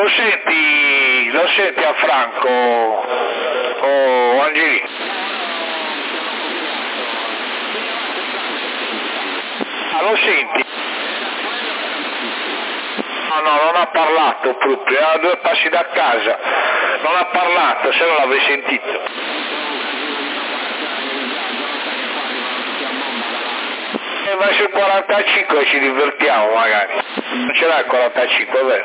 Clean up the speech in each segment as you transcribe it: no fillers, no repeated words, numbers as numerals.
Lo senti a Franco o Angelino? Ah, lo senti? No, non ha parlato proprio, era a 2 passi da casa, non ha parlato, se no l'avrei sentito. Ma sul 45 ci divertiamo magari, non ce l'ha il 45, vero?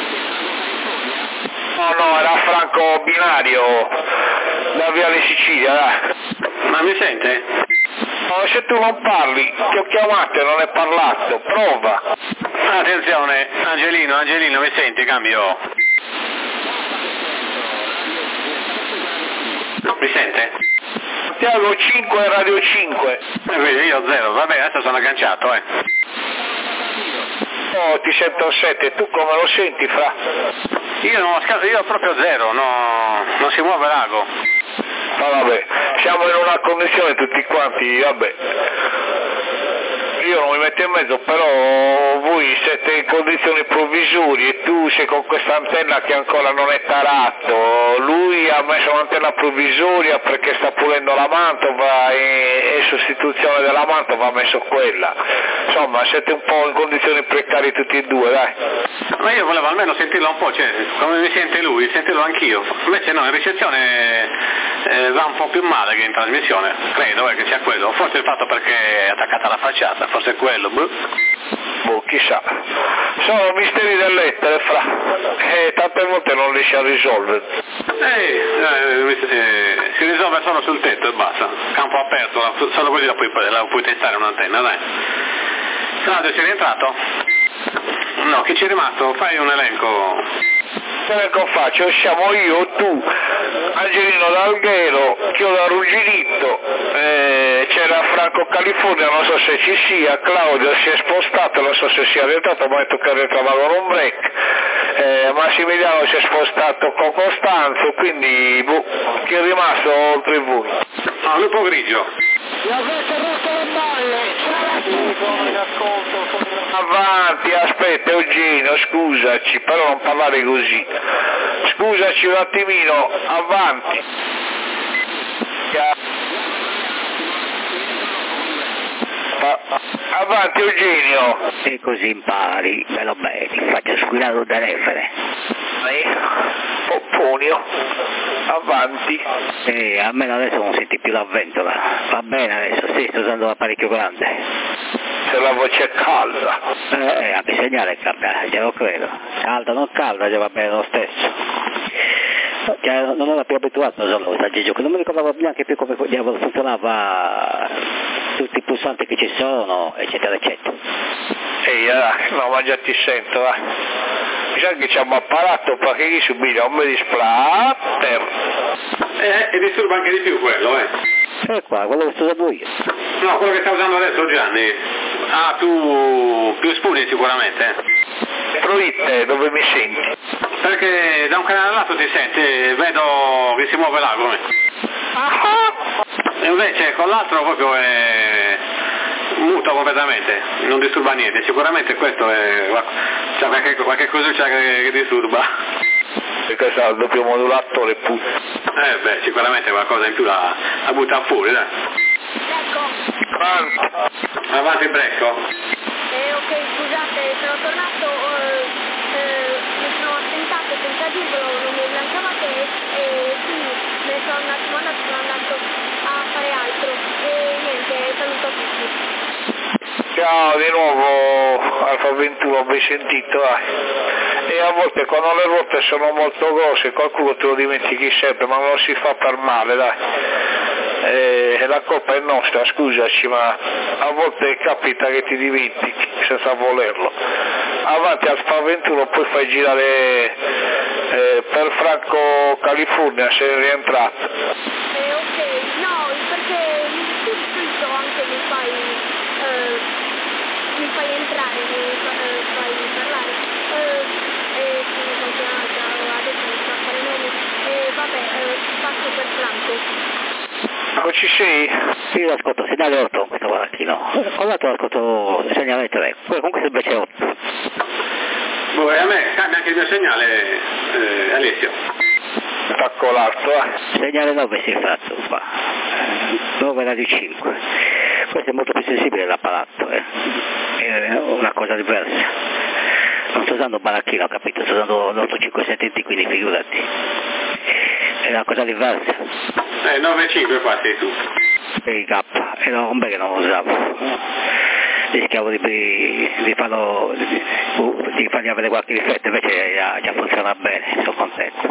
No, era Franco Binario, da Viale Sicilia, dai. Ma mi sente? No, se tu non parli, ti ho chiamato e non hai parlato, prova. Attenzione, Angelino, mi senti? Cambio. Mi sente? Tiago 5 e Radio 5. Vedi, io 0, vabbè, adesso sono agganciato, Oh, ti sento 7, tu come lo senti, Fra? Io proprio 0, no, non si muove l'ago. Ma vabbè, siamo in una condizione tutti quanti, vabbè. Io non mi metto in mezzo, però voi siete in condizioni provvisorie e tu sei con questa antenna che ancora non è tarato, lui ha messo un'antenna provvisoria perché sta pulendo la mantova e sostituzione della mantova ha messo quella. Insomma, siete un po' in condizioni precarie tutti e due, dai. Ma io volevo almeno sentirlo un po', cioè, come mi sente lui, sentirlo anch'io. Invece no, in ricezione va un po' più male che in trasmissione, credo che sia quello. Forse il fatto perché è attaccata alla facciata, forse è quello, boh, chissà. Sono misteri dell'etere, Fra. Tante volte non riesci a risolvere. Si risolve solo sul tetto e basta. Campo aperto, solo così la puoi testare un'antenna, dai. Claudio, sei rientrato? No, chi ci è rimasto? Fai un elenco. Che elenco faccio? Siamo io, tu, Angelino D'Alghero, Chiodo Arrugginito, c'era Franco California, non so se ci sia, Claudio si è spostato, non so se sia rientrato, ma ha detto che rientrava con un break, Massimiliano si è spostato con Costanzo, quindi chi è rimasto oltre voi? Ah, Lupo Grigio. L'avete rotto le balle! Avanti, aspetta Eugenio, scusaci, però non parlare così. Scusaci un attimino, avanti. Avanti Eugenio. E così impari, bello bene, faccio squillare da refere. Popponio, avanti. Almeno adesso non senti più la ventola. Va bene adesso, sì, sto usando l'apparecchio grande. Se la voce è calda. Anche il segnale cambia, già lo credo. Calda o non calda, già va bene lo stesso. Cioè, non ero più abituato solo a questo gioco, non mi ricordavo neanche più come diavolo funzionava tutti i pulsanti che ci sono, eccetera, eccetera. No, ma già ti sento, va. Mi sa che ci abbiamo apparato perché chi subito un bel splatter. E disturba anche di più quello, qua, quello che sto usando io. No, quello che sta usando adesso Gianni. Ah, più spugni sicuramente. Proite, dove mi senti? Perché da un canale all'altro ti senti, vedo che si muove l'ago. E invece con l'altro proprio è muto completamente, non disturba niente, sicuramente questo è c'è qualche cosa che disturba. E questo è il doppio modulatore pure. Sicuramente qualcosa in più la butta fuori, dai. Avanti Brecco. Ok, scusate, sono tornato, mi sono assentato senza dirvelo, non mi lanciavate e quindi me ne sono un attimo andato, sono andato a fare altro e niente, saluto a tutti. Ciao di nuovo Alfa 21, ben sentito, E a volte quando le rotte sono molto grosse qualcuno te lo dimentichi sempre, ma non si fa per male, dai. La colpa è nostra, scusaci, ma a volte capita che ti dimentichi senza volerlo. Avanti Alfa 21, poi fai girare per Franco California, sei rientrato. Ok, no, perché subito anche mi fai entrare, mi fai parlare e quindi adesso non sto a fare nomi e vabbè, passo per Franco. Ci sei? Sì, lo ascolto, segnale 8 questo guarachino. Ho dato ascolto segnale 3, comunque sembra c'è 8. Boh, a me cambia anche il mio segnale, Alessio. Attacco l'alto, Segnale 9 si è fatto qua. 9 radio 5. Questo è molto più sensibile l'apparato, è una cosa diversa. Non sto usando baracchino, ho capito, sto usando l'857D, quindi figurati. È una cosa diversa. 9-5 qua sei tu. Per il K, era un bel che non lo usavo. Rischiavo di fargli avere qualche difetto, invece già funziona bene, sono contento.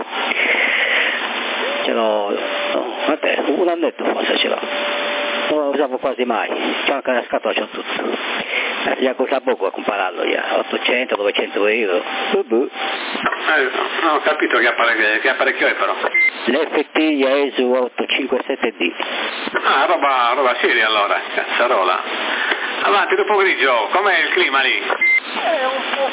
Ce l'ho, vabbè, un annetto forse ce l'ho. Non lo usavo quasi mai, c'ho anche la scatola, c'ho tutto. Già costa poco a compararlo, 800, 900 euro. No, ho capito che apparecchio è però. L'FT Yaesu 857D. Ah, roba seria allora, cazzarola. Avanti, dopo grigio, com'è il clima lì? È un po'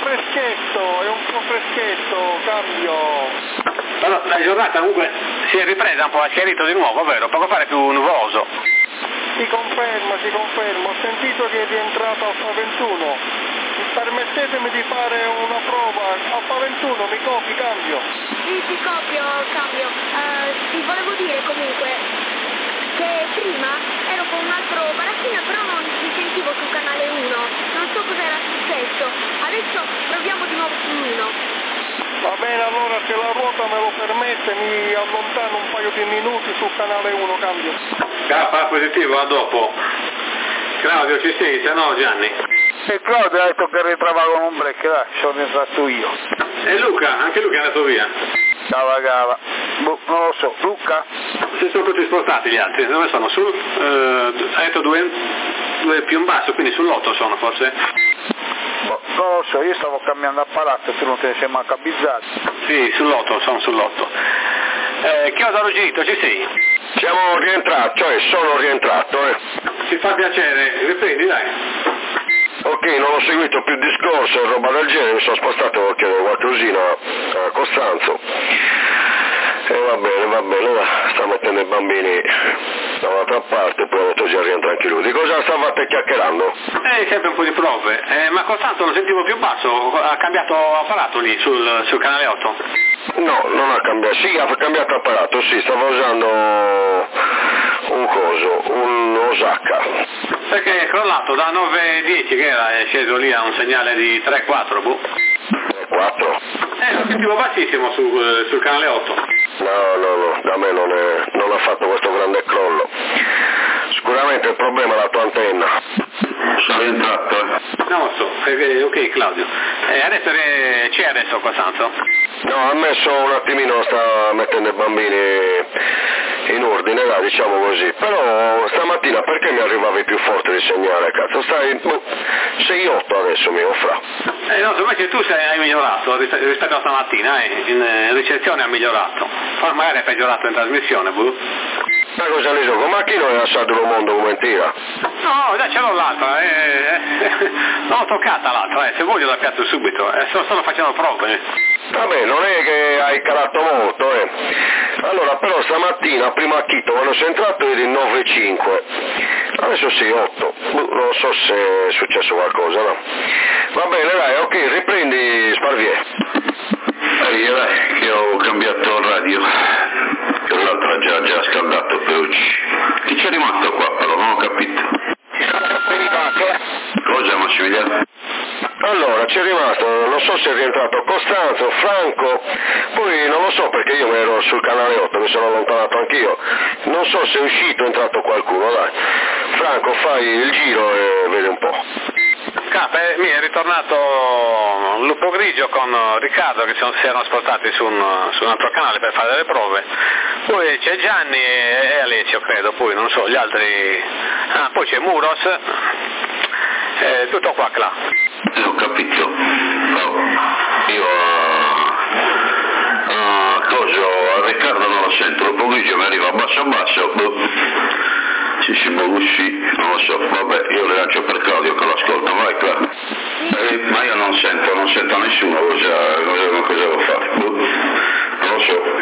freschetto, cambio. Allora, la giornata comunque si è ripresa un po', ha chiarito di nuovo, vero? Poco fare più nuvoso. Si conferma. Ho sentito che è rientrato Alfa 21. Permettetemi di fare una prova. Alfa 21, mi copi, cambio. Sì, ti copio, cambio. Ti volevo dire comunque che prima ero con un altro baracchino, però non ti sentivo sul canale 1. Non so cosa era successo. Adesso proviamo di nuovo sull'1. Va bene, allora se la ruota me lo permette mi allontano un paio di minuti sul canale 1, cambio. K positivo, a dopo. Claudio ci sei, se no Gianni? E Claudio ha detto che ritrova con un break, dai, sono entrato io. E Luca, anche Luca è andato via. Cava. Boh, non lo so, Luca? Si sono tutti spostati gli altri, dove sono? Ha detto due più in basso, quindi sull'8 sono forse? Boh, non lo so, io stavo cambiando apparato, tu non te ne sei manco avvisato. Sì, sull'8, sono sull'8. Chiodoro Gito, ci sei? Siamo rientrati, cioè sono rientrato, Ci fa piacere, riprendi dai. Ok, non ho seguito più il discorso e roba del genere, mi sono spostato a chiedere qualcosina a Costanzo. E va bene, ora sta mettendo i bambini da un'altra parte, poi ho detto già rientra anche lui. Di cosa stavate chiacchierando? Sempre un po' di prove, ma Costanzo lo sentivo più basso, ha cambiato apparato lì sul canale 8? No, non ha cambiato, sì, ha cambiato apparato, sì, stava usando un Osaka. Perché è crollato da 9-10 che era, è sceso lì a un segnale di 3-4, boh. 4? Lo sentivo bassissimo sul canale 8. No, da me non ha fatto questo grande crollo. Sicuramente il problema è la tua antenna. Sono entrato. Non lo so, ok Claudio. Adesso c'è adesso Costanzo? No, ha messo un attimino, sta mettendo i bambini in ordine, là, diciamo così. Però stamattina perché mi arrivavi più forte il segnale, cazzo? Stai 6-8 adesso mi offra. No, invece tu hai migliorato rispetto a stamattina, in ricezione ha migliorato. Magari hai peggiorato in trasmissione, boh. Ma cosa ne so, ma chi non è assato un mondo come tira? No, già ce l'ho l'altra, non l'ho toccata l'altra, se voglio la piazzo subito, sto facendo prove. Vabbè, non è che hai calato molto, Allora, però stamattina, prima a Chito, quando sei entrato eri 9,5, adesso sei 8, non so se è successo qualcosa, no? Va bene, dai, ok, riprendi Sparvier. Dai, che ho cambiato radio, che l'altra già scaldato per chi c'è rimasto qua, però non ho capito. Cosa, Massimiliano? Allora, c'è rimasto, non so se è rientrato Costanzo, Franco, poi non lo so perché io mi ero sul canale 8, mi sono allontanato anch'io, non so se è uscito o è entrato qualcuno, dai. Franco, fai il giro e vedi un po'. Mi è ritornato Lupo Grigio con Riccardo che si erano spostati su un altro canale per fare delle prove, poi c'è Gianni e Alessio credo, poi non so gli altri, poi c'è Muros, tutto qua. Ho capito, io a Riccardo non lo sento, Lupo Grigio mi arriva basso, si Bogussi, non lo so, vabbè, io le lancio per Claudio che lo ascolta, vai qua. Ma io non sento nessuno, cosa devo fare? Non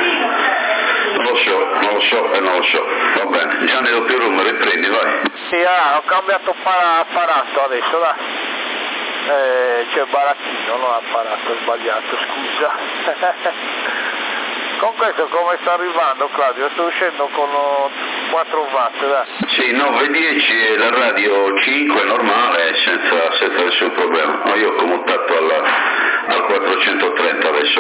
lo so, va bene, Gianni doppio room, riprendi, vai. Sì, ho cambiato apparato adesso, dai. C'è Baracchino, non ha apparato, sbagliato, scusa. Con questo come sta arrivando, Claudio? Sto uscendo con 4 watt, dai. Sì, 910 e la radio 5 normale, senza nessun problema. No, io ho commutato al 430 adesso,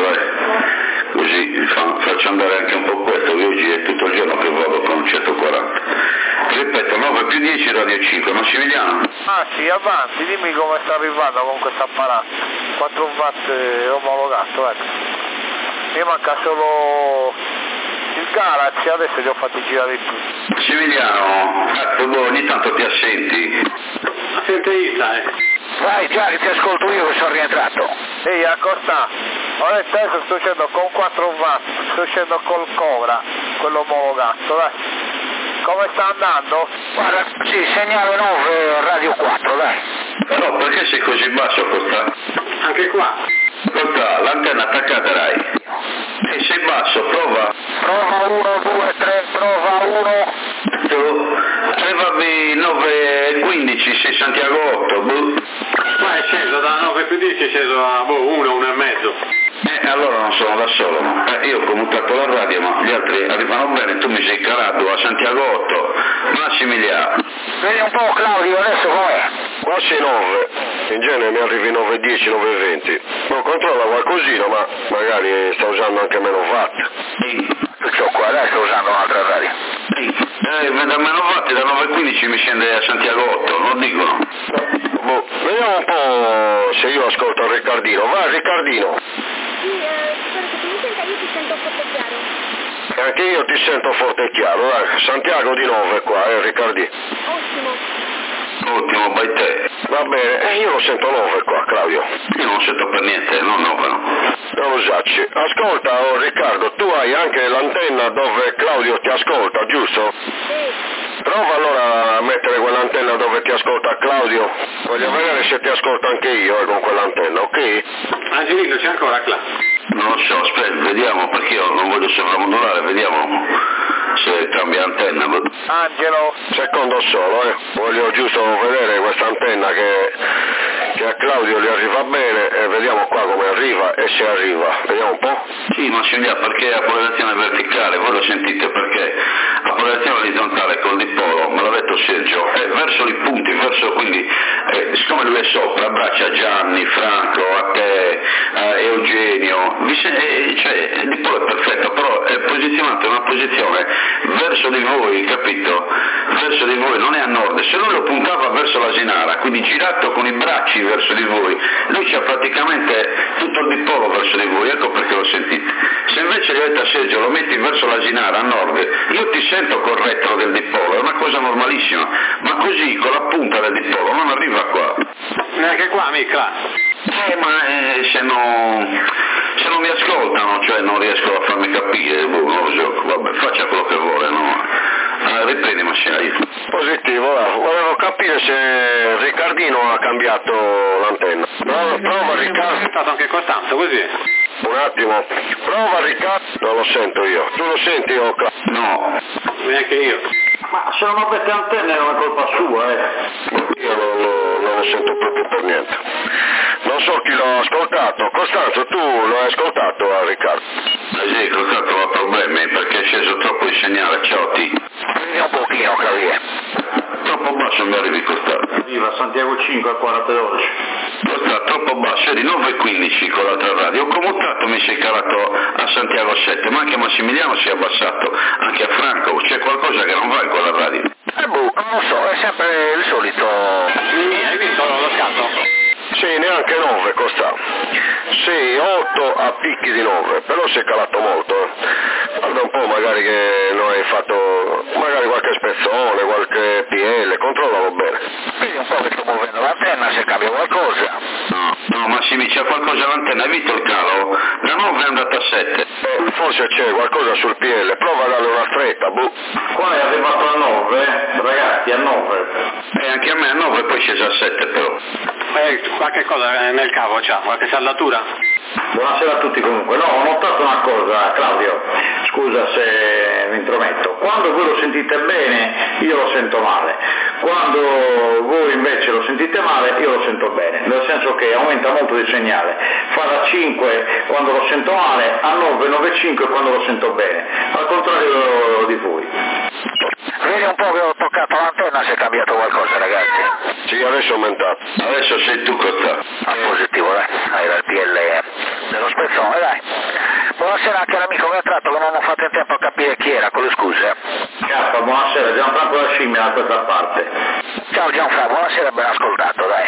così faccio andare anche un po' questo, io oggi è tutto il giorno che vado con un 140. Ripeto, 9 più 10 radio 5, Massimiliano? Ah sì, avanti, dimmi come sta arrivando con questo apparato. 4 watt omologato, ecco. Mi manca solo il Galaxy, adesso li ho fatti girare tutti. Massimiliano, ogni tanto ti assenti. Sente Isa, Vai Gianni, ti ascolto io che sono rientrato. Ehi, accosta, adesso sto uscendo con 4 watt, sto uscendo col Cobra, quello omologato, dai. Come sta andando? Guarda, sì, segnale 9, radio 4, dai. Però perché sei così basso, Costa? anche qua. Costa, l'antenna attaccata, dai. Sei basso, prova. Prova 1, 2, 3, prova 1. Tu, levavi 9,15, sei Santiago 8, Ma è sceso da 9 più 10, è sceso a 1 e mezzo. Allora non sono da solo. Io ho commutato la radio, ma gli altri arrivano bene, tu mi sei calato a Santiago 8, Massimiliano. Vedi un po' Claudio, adesso com'è? Qua sei 9, in genere mi arrivi 9,10, 9,20. Non controlla qualcosina, ma magari sta usando anche meno watt. Perciò qua dai sto usando un'altra radio. Da meno watt, da 9,15 mi scende a Santiago 8, non dicono. Vediamo un po' se io ascolto il Riccardino. Vai Riccardino. Sì, spero che tu mi senta, io ti sento forte e chiaro. Anche io ti sento forte e chiaro, dai. Santiago di 9 qua, Riccardi. Ottimo, vai te. Va bene, io lo sento 9 qua, Claudio. Io non sento per niente, non 9 no. Non lo sacci. Ascolta, Riccardo, tu hai anche l'antenna dove Claudio ti ascolta, giusto? Sì. Prova allora a mettere quell'antenna dove ti ascolta Claudio. Voglio vedere se ti ascolto anche io con quell'antenna, ok? Angelino, c'è ancora Cla? Non lo so, aspetta, vediamo, perché io non voglio sovramodulare, vediamo se cambia antenna. Angelo. Secondo solo, voglio giusto vedere questa antenna che a Claudio gli arriva bene e vediamo qua come arriva e se arriva. Vediamo un po'. Sì, ma signora, perché la polarizzazione verticale, voi lo sentite perché la polarizzazione orizzontale col dipolo, me l'ha detto Sergio, è verso i punti, verso quindi, siccome lui è sopra, abbraccia Gianni, Franco, a te, Eugenio, cioè il dipolo è perfetto, però è posizionato in una posizione verso di voi, capito? Verso di voi, non è a nord, se lui lo puntava verso l'Asinara, quindi girato con i bracci verso di voi, lui c'ha praticamente tutto il dipolo verso di voi, ecco perché lo sentite. Se invece gli avete a Sergio lo metti verso l'Asinara, a nord, io ti sento col retro del dipolo, è una cosa normalissima, ma così con la punta del dipolo non arriva qua. Neanche qua, mica. Se non mi ascoltano, cioè non riesco a farmi capire, non lo so, vabbè, faccia quello che vuole, no? Riprendi Massimiliano. Positivo, volevo capire se Riccardino ha cambiato l'antenna. Prova Riccardo. È stato anche Costanzo, così. Un attimo, prova Riccardo. Non lo sento io. Tu lo senti o no? Neanche io. Ma se non avete antenne è una colpa sua, Io non lo sento proprio per niente. Non so chi l'ha ascoltato. Costanzo, tu lo hai ascoltato a Riccardo? Sì, Costanzo ha problemi perché è sceso troppo il segnale, ciao T. Prendi un pochino, Claudio. Troppo basso mi arrivi, Costanzo. Arriva Santiago 5 a 4012. Costanzo, troppo basso, eri 9,15 con l'altra radio. Ho commutato, mi sei calato a Santiago 7, ma anche Massimiliano si è abbassato, anche a Franco. C'è qualcosa che non va in quella radio? Non lo so, è sempre il solito. Hai visto lo scatto? Sì, neanche 9 costa. Sì, 8 a picchi di 9, però si è calato molto. Guarda un po', magari che non hai fatto, magari qualche spezzone, qualche PL, controllalo bene. Vedi un po' che sto muovendo l'antenna, se cambia qualcosa. No, Massimi, c'è qualcosa all'antenna, hai visto il calo? Da 9 è andata a 7. Forse c'è qualcosa sul PL, prova a darle una stretta, Qua è arrivato a 9, ragazzi, a 9. Anche a me a 9 poi scesa a 7 però. Qualche cosa nel cavo c'ha, qualche saldatura? Buonasera a tutti comunque. No, ho notato una cosa, Claudio, scusa se mi intrometto. Quando voi lo sentite bene, io lo sento male. Quando voi invece lo sentite male, io lo sento bene, nel senso che aumenta molto il segnale, fa da 5 quando lo sento male, a 9, 9,5 quando lo sento bene, al contrario di voi. Vedi un po' che ho toccato l'antenna, se è cambiato qualcosa, ragazzi? Sì, adesso è aumentato. Adesso sei tu che sta. Ah, positivo, dai, era il PL dello spezzone, dai. Buonasera anche all'amico che ha tratto, che non ho fatto in tempo a capire chi era, con le scuse. Cazzo, buonasera, Gianfranco da Scimmia da questa parte. Ciao Gianfranco, buonasera, ben ascoltato, dai.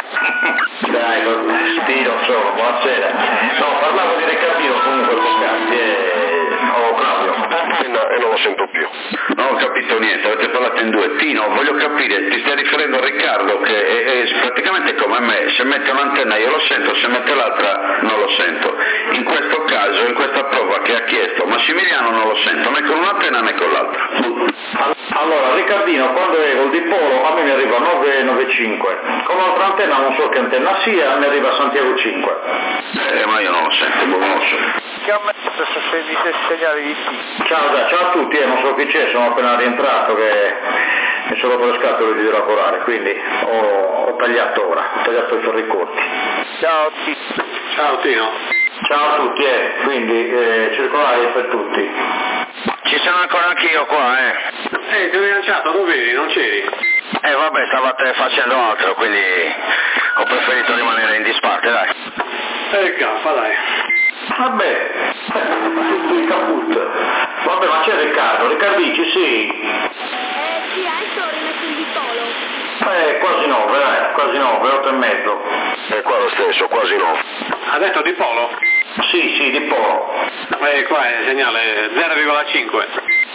Dai, stiro solo, buonasera. No, parlavo di Riccardino comunque poc'anzi, oh Claudio. E non lo sento più. Non ho capito niente, avete parlato in due. Tino, voglio capire, ti stai riferendo a Riccardo che è praticamente come me, se mette un'antenna io lo sento, se mette l'altra non lo sento. In questo caso, in questa prova che ha chiesto Massimiliano non lo sento né con un'antenna né con l'altra. Allora, Riccardino, quando è col dipolo a me mi arriva 995, con l'altra antenna non so che antenna sia, mi arriva Santiago 5. Ma io non lo sento, lo conosco. Che a me se segnali di T. Ciao a tutti, non so chi c'è, sono appena rientrato che mi sono rotto le scatole di lavorare, quindi ho tagliato ora, ho tagliato i ferri corti. Ciao T. Ciao Tino. Ciao a tutti, quindi circolare per tutti. Ci sono ancora anch'io qua, Ti ho rilanciato, dove eri? Non c'eri? Vabbè, stavate facendo altro, quindi ho preferito rimanere in disparte, dai. Caffa, dai. Vabbè, tutto il caput. Vabbè, ma c'è Riccardici, sì. Sì, adesso ho rimesso il dipolo. Quasi 9, dai, quasi 9, 8 e mezzo. È qua lo stesso, quasi 9. Ha detto di polo? Sì, di polo. Qua è il segnale 0,5.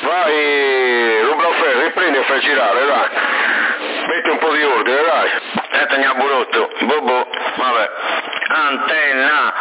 Vai, Rublaufer, riprendi e fai girare, dai. Metti un po' di ordine, dai. Teniamo burotto, bobo, vabbè. Antenna,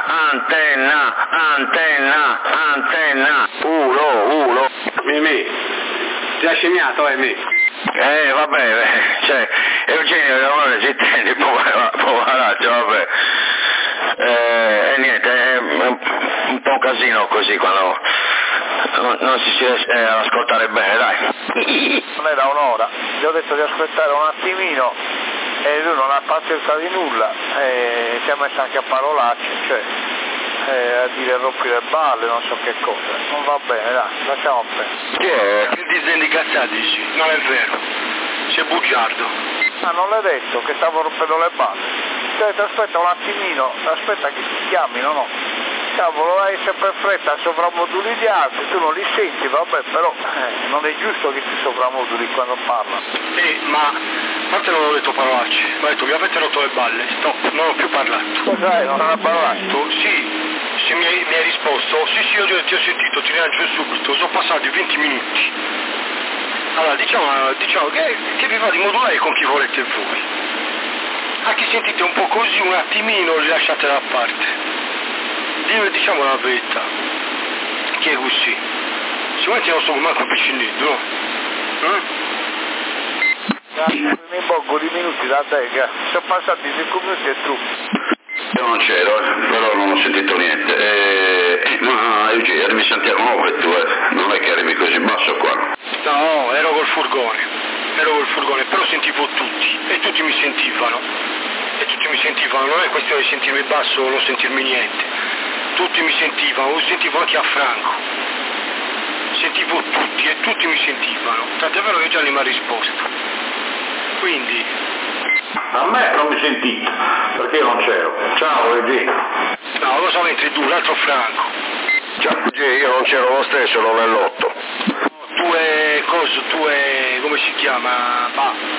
uno. Mi. Ti ha scemmiato, mi. Vabbè, cioè, Eugenio, non ci tendi, poveraccio, vabbè. Niente, è un po' un casino così quando non si riesce ad ascoltare bene, dai. Non era un'ora, gli ho detto di aspettare un attimino e lui non ha pazienza di nulla e si è messo anche a parolacce, cioè a dire rompi le balle, non so che cosa. Non va bene, dai, lasciamo bene. Chi è? Il disegno di Cassadici, non è vero, c'è bugiardo. Ah, non l'hai detto che stavo rompendo le balle? Aspetta un attimino, aspetta che ti chiamino, no? Cavolo, hai sempre fretta, sovramoduli gli altri, tu non li senti, vabbè, però non è giusto che ti sovramoduli quando parlano. Ma a te non ho detto parolacce, ho detto mi avete rotto le balle, stop, non ho più parlato. Cos'hai, non ha parlato? Sì, se mi hai risposto, sì, io ti ho sentito, ti rilancio subito, sono passati 20 minuti. Allora, diciamo che vi va di modulare con chi volete voi. A chi sentite un po' così, un attimino, li lasciate da parte. Diciamo la verità, che è così. Sicuramente non sono manco piccinetto, no? Mi bocco di minuti da te, che sono passati 5 minuti e tu. Io non c'ero, però non ho sentito niente. Ma Eugenio, eri Santiago nuovo e tu, non è che arrivi così basso qua. No, ero col furgone, però sentivo tutti, e tutti mi sentivano, non è questione di sentirmi basso o non sentirmi niente, tutti mi sentivano, lo sentivo anche a Franco, sentivo tutti e tutti mi sentivano, tant'è vero che Gianni mi ha risposto, quindi... A me non mi sentite, perché io non c'ero. Ciao Eugenio. No, lo so entri tu, l'altro Franco. Ciao, io non c'ero lo stesso, non è l'8. Tu e come si chiama?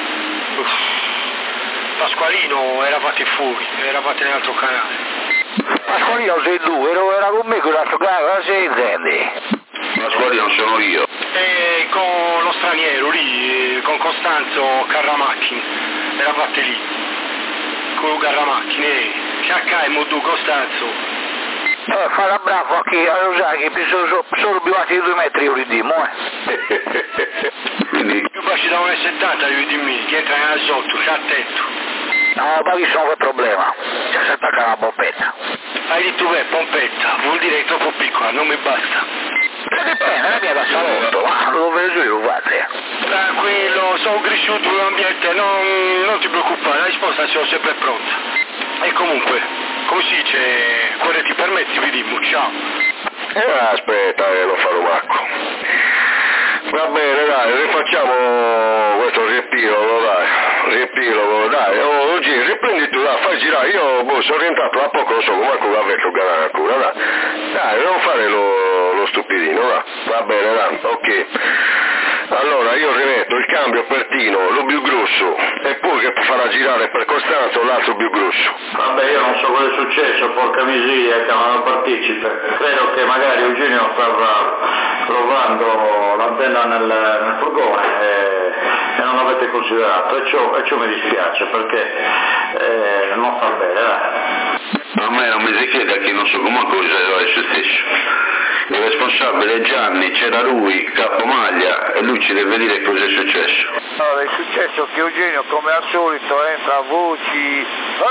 Pasqualino, eravate fuori, eravate nell'altro canale. Pasqualino sei tu, era con me quell'altro canale, sei intendi? Pasqualino sono io. E con lo straniero lì, con Costanzo Carramacchini, eravate lì, con Carramacchini, Sciaccaimo tu Costanzo. Farà bravo qui, lo sai che sono arrivati i 2 metri io li dimo, Quindi... Più bassi da 1,70 io di me, che entra nella sotto, stai attento. No, ma visto che problema, c'è si attacca la pompetta. Hai detto pompetta, vuol dire che è troppo piccola, non mi basta. Che Nella mia da salotto, ma lo vedo io, padre. Tranquillo, sono cresciuto in un ambiente, non ti preoccupare, la risposta sarà sempre pronta. E comunque, come si dice, quello ti permetti, vi dimmo, ciao. Aspetta, lo farò Marco. Va bene, dai, rifacciamo questo riepilogo, dai. Oggi riprendi tu, dai, fai girare, io sono rientrato da poco, non so come ancora averlo ganato ancora, dai, non fare lo stupidino, va bene, dai, ok. Allora io rimetto il cambio per Tino, lo più grosso, e poi che farà girare per Costanzo l'altro più grosso. Vabbè, io non so cosa è successo, porca miseria, che non partecipe. Credo che magari Eugenio stava provando l'antenna nel furgone e non l'avete considerato, e ciò mi dispiace perché non fa bene, dai. A me non mi si chiede che non so come cosa è successo. Il responsabile è Gianni, c'era lui, capomaglia, e lui ci deve dire cosa è successo. Allora, è successo che Eugenio, come al solito, entra a voci,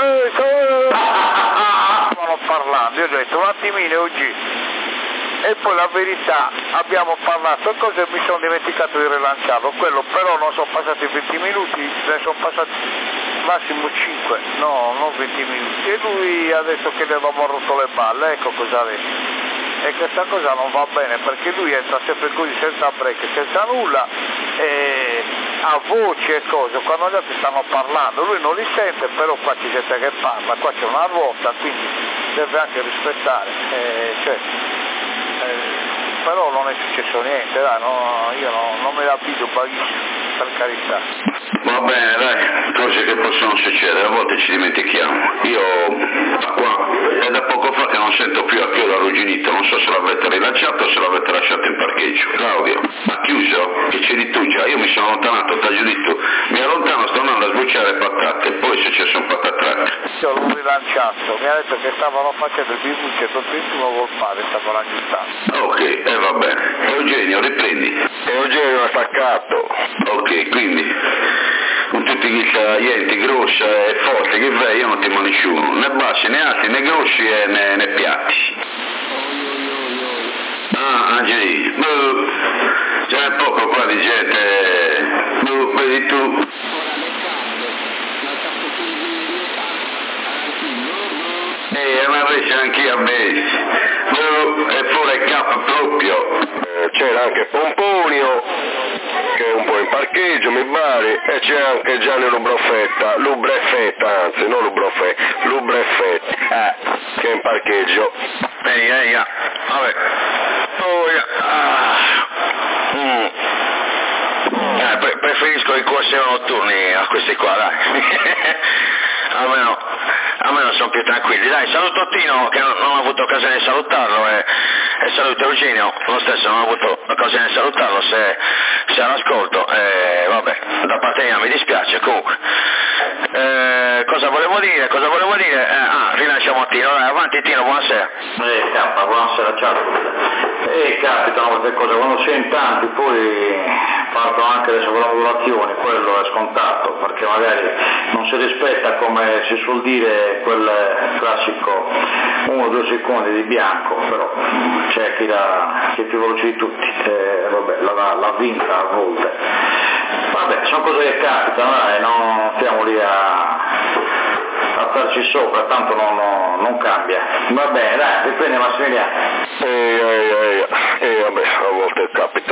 stavano parlando, io ho detto un attimino Eugenio, e poi la verità, abbiamo parlato, cose mi sono dimenticato di rilanciarlo, quello però non sono passati 20 minuti, ne sono passati massimo 5, no, non 20 minuti, e lui ha detto che le avevamo rotto le balle, ecco cosa ha detto. E questa cosa non va bene perché lui entra sempre così senza break, senza nulla, a voce e cose, quando gli altri stanno parlando, lui non li sente, però qua c'è gente che parla, qua c'è una ruota, quindi deve anche rispettare, però non è successo niente, dai, no, io non me la piglio baghissimo, per carità. Va bene, dai, cose che possono succedere, a volte ci dimentichiamo. Io qua è da poco fa che non sento più a che ora Ruginito, non so se l'avete rilanciato o se l'avete lasciato in parcheggio. Claudio, ha chiuso? Che c'eri tu già? Io mi sono allontanato, t'aggiudito, mi allontano, sto andando a sbucciare patate, poi è successo un patatrack. Io l'ho rilanciato, mi ha detto che stavano facendo il bibuccio e tantissimo col padre, stavano aggiustando. Ok, va bene. Eugenio, riprendi. Eugenio ha staccato. Ok, quindi con tutti gli clienti grossi e forti che vai, io non ti mando nessuno, né bassi né alti né grossi né piatti. Angeli, c'è poco qua di gente, vedi tu. Ma invece anche a me, e fuori il capo proprio. C'era anche Pomponio, che è un po' in parcheggio, mi pare, e c'è anche Gianni Lubreffetta, anzi, non Lubreffetta, che è in parcheggio. Vabbè. Preferisco i corsi notturni a questi qua, dai. almeno sono più tranquilli. Dai, saluto Tino che non ho avuto occasione di salutarlo e saluto Eugenio, lo stesso non ho avuto occasione di salutarlo se all'ascolto, vabbè, da parte mia mi dispiace comunque. Cosa volevo dire? Rilasciamo Tino, dai, avanti Tino, buonasera. Buonasera, ciao. Capitano queste cose, quando si è in tanti poi partono anche le sovravalutazioni, quello è scontato, perché magari non si rispetta, come si suol dire, quel classico 1 o 2 secondi di bianco, però c'è chi è più veloce di tutti, vabbè, l'ha vinta a volte. Vabbè, sono cose che capitano, non stiamo lì a starci sopra, tanto non cambia. Va bene, dai, riprendi Massimiliano. Vabbè, a volte capita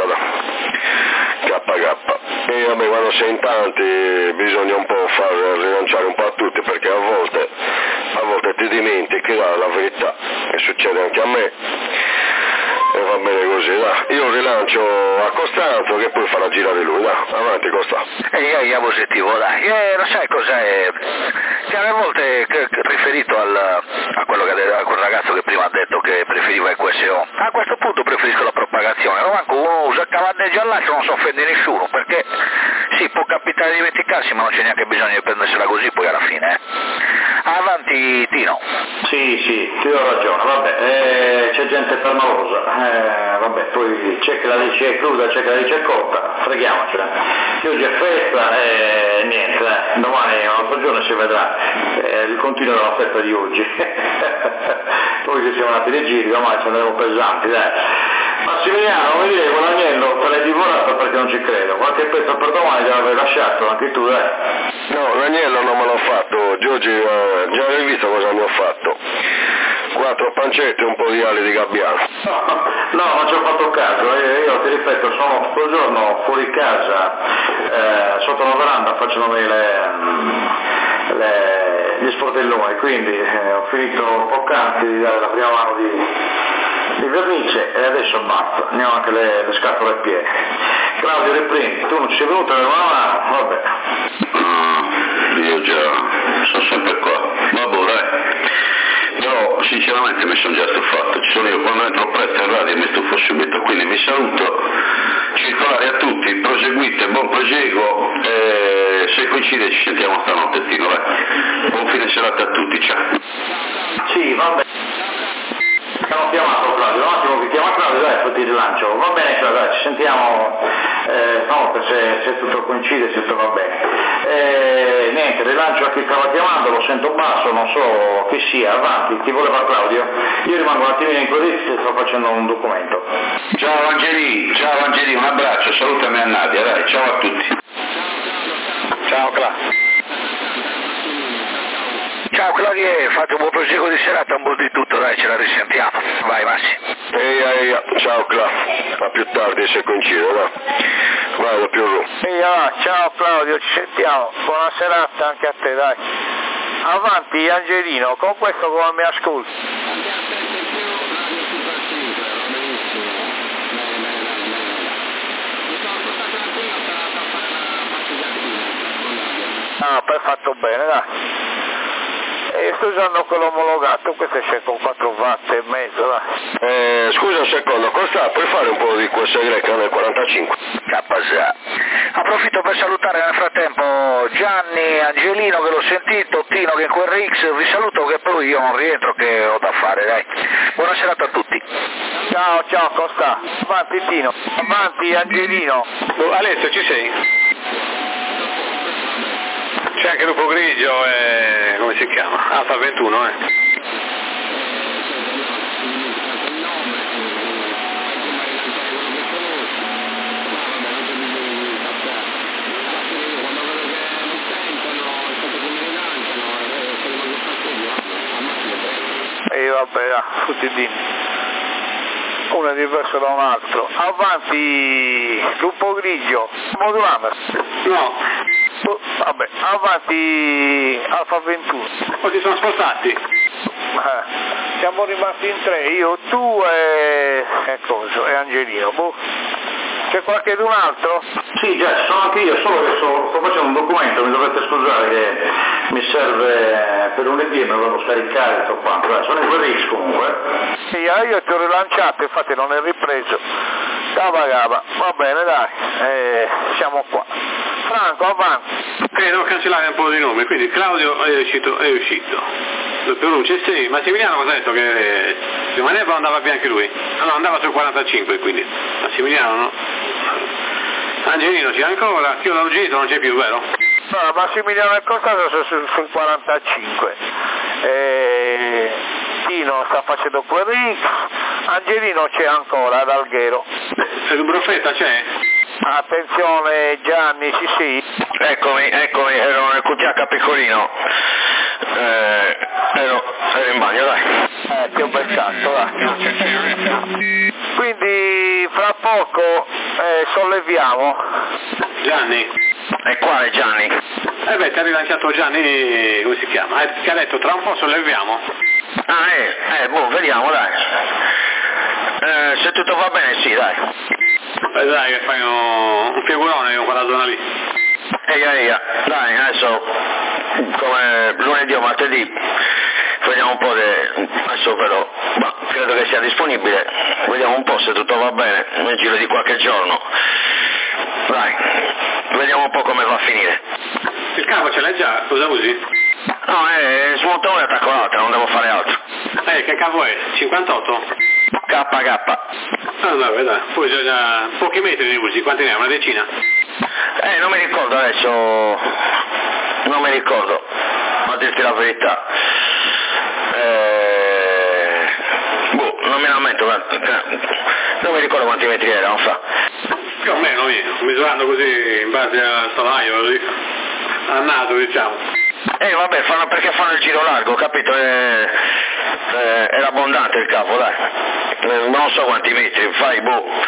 KK. E vabbè, quando sei in tanti bisogna un po' far rilanciare un po' a tutti, perché a volte ti dimentichi la verità, e succede anche a me. E va bene così, dai. Io rilancio a Costanzo che poi farà girare lui, dai. Avanti Costanzo. Io positivo, dai. Lo sai cos'è? Che alle volte riferito a quello a quel ragazzo che prima ha detto che preferiva il QSO, a questo punto preferisco la propagazione. Non manco uno usa il cavaddeggio all'ascio, non si offende nessuno, perché sì, può capitare di dimenticarsi, ma non c'è neanche bisogno di prendersela così poi alla fine. Avanti Tino. Sì, ti ho ragione, vabbè, c'è gente permalosa, vabbè, poi c'è che la dice cruda, c'è che la dice cotta, freghiamocela. Che oggi è festa e niente, domani un altro giorno si vedrà il continuo della festa di oggi. Poi che siamo andati dei giri, ormai ci andremo pesanti, dai. Massimiliano, mi non ci credo. Qualche pezzo per domani già l'avevi lasciato, anche tu, dai. No, l'agnello non me l'ho fatto, Giorgi, già avevi visto cosa mi ho fatto? 4 pancette e un po' di ali di gabbiano. No, non ci ho fatto caso, io ti ripeto, sono tutto il giorno fuori casa, sotto la veranda facendo gli sportelloni, quindi ho finito poc'anzi di dare la prima mano di vernice e adesso basta, ne ho anche le scatole piene. Claudio, riprendi, tu non ci sei venuto a avere una mano? Vabbè. Io già sono sempre qua, vabbè dai. Però sinceramente mi sono già stufato, io quando entro presto in radio mi stufo subito, quindi vi saluto, circolare a tutti, proseguite, buon proseguo, se coincide ci sentiamo stanotte, Tino, buon fine serata a tutti, ciao. Sì, vabbè. Abbiamo chiamato Claudio, un attimo che chiama Claudio, dai, poi ti rilancio. Va bene Claudio, dai, ci sentiamo stanotte se tutto coincide, se tutto va bene. Niente, rilancio a chi stava chiamando, lo sento basso, non so chi sia, avanti, chi voleva Claudio? Io rimango un attimino in così, sto facendo un documento. Ciao Angeli, un abbraccio, salutami a Nadia, dai, ciao a tutti. Ciao Claudio. Ciao Claudio, fate un buon proseguo di serata, un po' di tutto, dai, ce la risentiamo. Vai Massi. Eia, ciao Cla, a più tardi se coincide, va. Vado più giù. Eia, ciao Claudio, ci sentiamo. Buona serata anche a te, dai. Avanti Angelino, con questo come mi ascolti. Ah, poi fatto bene, dai. Sto usando quello omologato, questo esce con 4 watt e mezzo, dai. Scusa un secondo, Costa, puoi fare un po' di QS greca nel 45? Capasa. Approfitto per salutare nel frattempo Gianni, Angelino che l'ho sentito, Tino che è in QRX, vi saluto che poi io non rientro che ho da fare, dai. Buona serata a tutti. Ciao Costa, avanti Tino, avanti Angelino. Alessio, ci sei? C'è anche Lupo Grigio e... come si chiama? Alfa 21, E vabbè, tutti dimmi. Uno è diverso da un altro. Avanti Lupo Grigio, modulame. No. Vabbè, avanti Alfa 21. Oh, si sono spostati? Siamo rimasti in 3, io, tu e Angelino. Boh. C'è qualcun altro? Sì, già, sono anche io, solo che sto facendo un documento, mi dovete scusare che mi serve per lunedì e me lo devo scaricare, tutto quanto. Sono in QRX comunque. Sì, io ti ho rilanciato, infatti non è ripreso. Gaba, va bene dai, siamo qua. Franco, avanti. Devo cancellare un po' di nomi, quindi Claudio è uscito. Perucci, sì, Massimiliano cosa ha detto? Che rimaneva o andava via anche lui? No, andava sul 45, quindi Massimiliano no. Angelino c'è ancora, Tio Laugito non c'è più, vero? No, Massimiliano è costato sul 45. Tino sta facendo QRX, Angelino c'è ancora ad Alghero. Il Brofetta c'è? Attenzione Gianni, sì. Eccomi, ero nel QTH piccolino. Ero in bagno, dai. Ti ho beccato, dai. Quindi fra poco solleviamo. Gianni? E quale Gianni? Ti ha rilanciato Gianni, come si chiama? Ti ha detto tra un po' solleviamo. Vediamo, dai. Se tutto va bene, sì, dai. Dai che fai un figurone con quella zona lì. Eia, dai, adesso come lunedì o martedì vediamo un po' adesso però, ma credo che sia disponibile, vediamo un po' se tutto va bene nel giro di qualche giorno. Dai, vediamo un po' come va a finire. Il capo ce l'hai già, cosa usi? No, smonto uno e attacco l'altro, non devo fare altro. Che capo è? 58? KK. Vabbè, dai, poi già pochi metri ne usi, quanti ne hai? Una decina? Non mi ricordo adesso, non mi ricordo, a dirti la verità. Non mi lamento, non mi ricordo quanti metri erano fa. Più o meno, misurando così in base al tolaio, al naso, diciamo. Vabbè, perché fanno il giro largo, capito? Era abbondante il capo, dai. Non so quanti metri, fai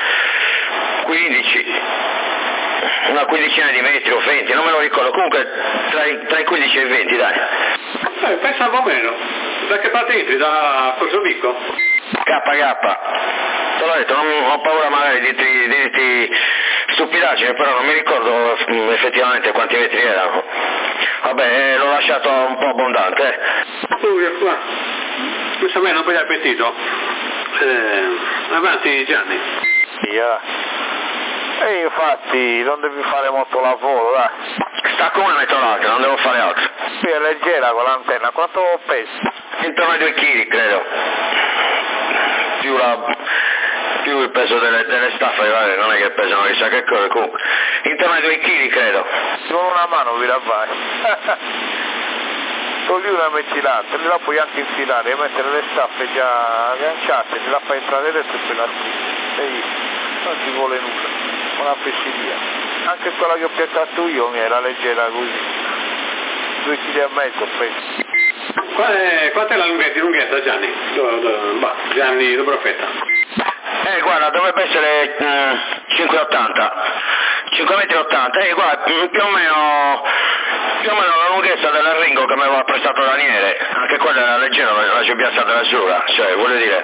15, una quindicina di metri o 20, non me lo ricordo, comunque tra i 15 e i 20, dai. Pensavo meno. Da che parte entri? Da Corso Vicco? Te l'ho detto, non ho paura magari di dirti stupidaggine, però non mi ricordo effettivamente quanti metri erano. Vabbè, l'ho lasciato un po' abbondante. Questo a me non piglia appetito. Avanti Gianni. Infatti non devi fare molto lavoro, dai. Sta come metto l'altro, non devo fare altro. Qui è leggera con l'antenna, quanto pesa? Intorno ai 2 kg credo. Più il peso delle staffe, vabbè, non è che pesano chissà che cosa, comunque. Intorno ai 2 kg credo. Con una mano vi la fai. Togli una metti l'altra, la puoi anche infilare e mettere le staffe già agganciate, te la fai entrare dentro e poi la stringi. Non ci vuole nulla, una pesceria. Anche quella che ho piantato io mi era leggera così. 2,5 kg peso. Quanto è la lunghezza Gianni? Gianni Dobrofetta. Guarda, dovrebbe essere 5,80. 5,80 m, guarda, più o meno la lunghezza dell'arringo che mi aveva prestato Daniele, anche quella era leggera, la ci piazzata da sola, cioè voglio dire,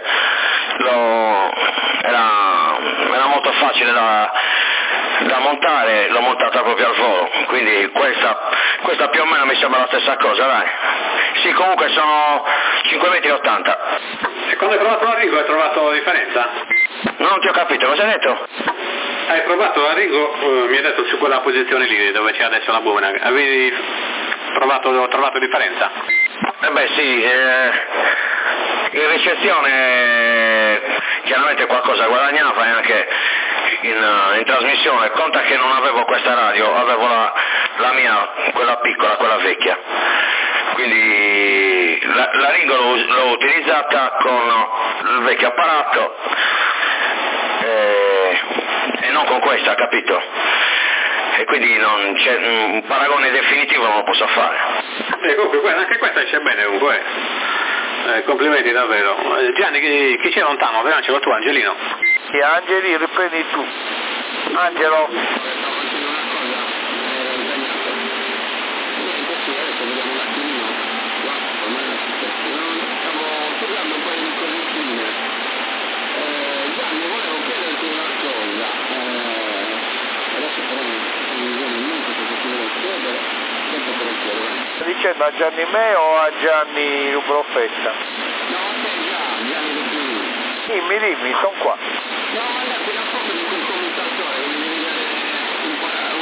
era molto facile da montare, l'ho montata proprio al volo, quindi questa più o meno mi sembra la stessa cosa, dai. Sì, comunque sono 5,80 m. E quando hai provato l'arrigo hai trovato differenza? Non ti ho capito, cosa hai detto? Hai provato l'arrigo, mi hai detto su quella posizione lì dove c'è adesso la boomerang, avevi trovato differenza? Beh sì, in ricezione chiaramente qualcosa guadagnava anche in trasmissione, conta che non avevo questa radio, avevo la mia, quella piccola, quella vecchia, quindi la Ringo l'ho utilizzata con il vecchio apparato e non con questa, capito? E quindi non c'è un paragone definitivo, non lo posso fare. Comunque anche questa esce bene comunque. Complimenti davvero. Gianni, chi c'è lontano? Ce l'ho tu, Angelino? Sì, Angelino, riprendi tu. Angelo. Dicendo a Gianni me o a Gianni Rubrofetta? No, a te Gianni Rubrofetta. Dimmi, sono qua. No, mandate una foto di quel commutatore, voglio vedere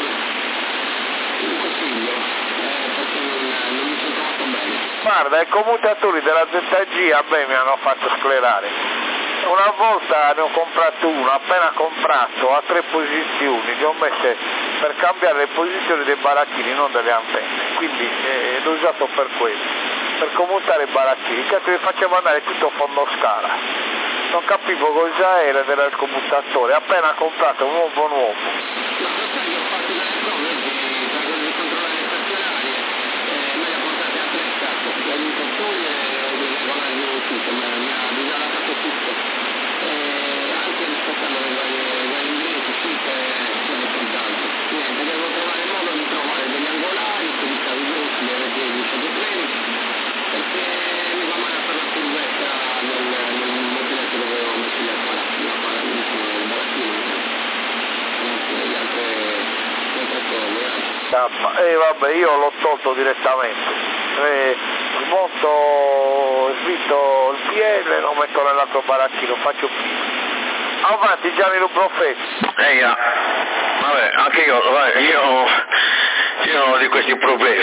un consiglio, perché non mi sono trovato bene. Guarda, i commutatori della ZG a me mi hanno fatto sclerare. Una volta ne ho comprato uno, appena comprato, a 3 posizioni, li ho messe per cambiare le posizioni dei baracchini, non delle antenne, quindi l'ho usato per quello, per commutare i baracchini, che mi faceva andare tutto a fondo scala. Non capivo cosa era del commutatore, appena comprato nuovo. No, lo sai, ho fatto delle prove oggi per controllare le stazionarie, me le ha portate a fresca, le ho dovuto togliere e regolarmi tutto, mi ha disadattato tutto, anche rispettando le varie inglesi, chip e quant'altro. Niente, devo trovare il modo di trovare degli angolari, per i cavi grossi, le RG 213, perché mi va male a fare la curvetta nel mobiletto dove ho messo gli apparati, il barattino, le altre cose. Vabbè, io l'ho tolto direttamente. Smonto, svito il PL, lo metto nell'altro baracchino, faccio più. Avanti Gianni Rubrofetta. Vabbè, anche io ho di questi problemi.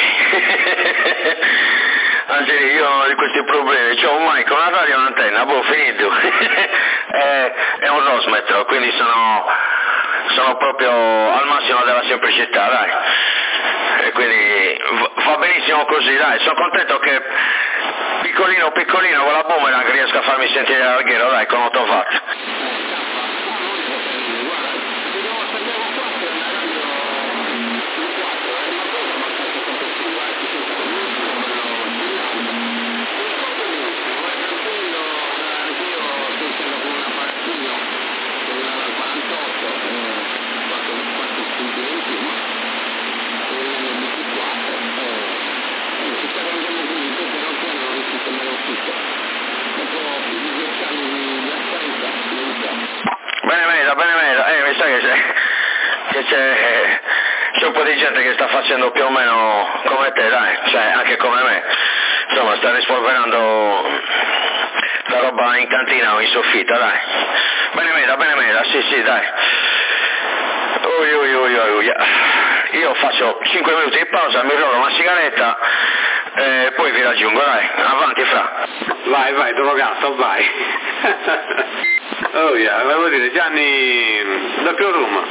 Anzi, io ho di questi problemi. C'ho un mic, una radio e un'antenna, finito. È un Rosmetro, quindi sono proprio al massimo della semplicità, dai. E quindi va benissimo così, dai. Sono contento che piccolino con la boomerang riesco a farmi sentire larghero, dai, con 8 watt. mi sa che c'è un po' di gente che sta facendo più o meno come te, dai, cioè anche come me, insomma sta rispolverando la roba in cantina o in soffitta, dai. Bene meda, sì, dai. Io faccio 5 minuti di pausa, mi rolo una sigaretta e poi vi raggiungo, dai, avanti fra. Vai, drogato, vai. Volevo dire, Gianni, doppio room.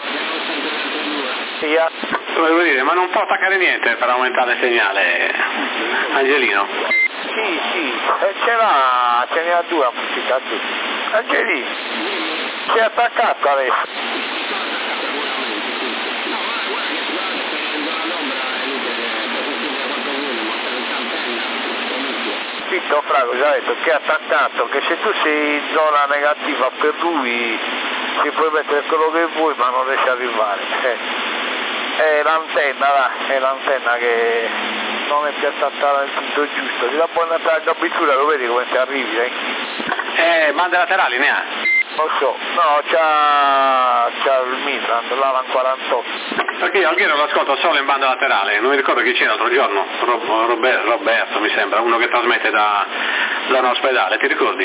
Volevo dire, ma non può attaccare niente per aumentare il segnale, Angelino? Sì, ce n'è a due applicati. Angelino, si è attaccato adesso. Zitto Frago, già detto che è attaccato, che se tu sei in zona negativa per lui ti puoi mettere quello che vuoi ma non riesci ad arrivare. È l'antenna che non è piazzata nel punto giusto. Ti dà buona abitudine, lo vedi come ti arrivi, bande laterali ne ha? Non so, no, c'ha il Midland, l'Alan 48. Perché io Alghero lo ascolto solo in banda laterale, non mi ricordo chi c'era l'altro giorno, Roberto mi sembra, uno che trasmette da un ospedale, ti ricordi?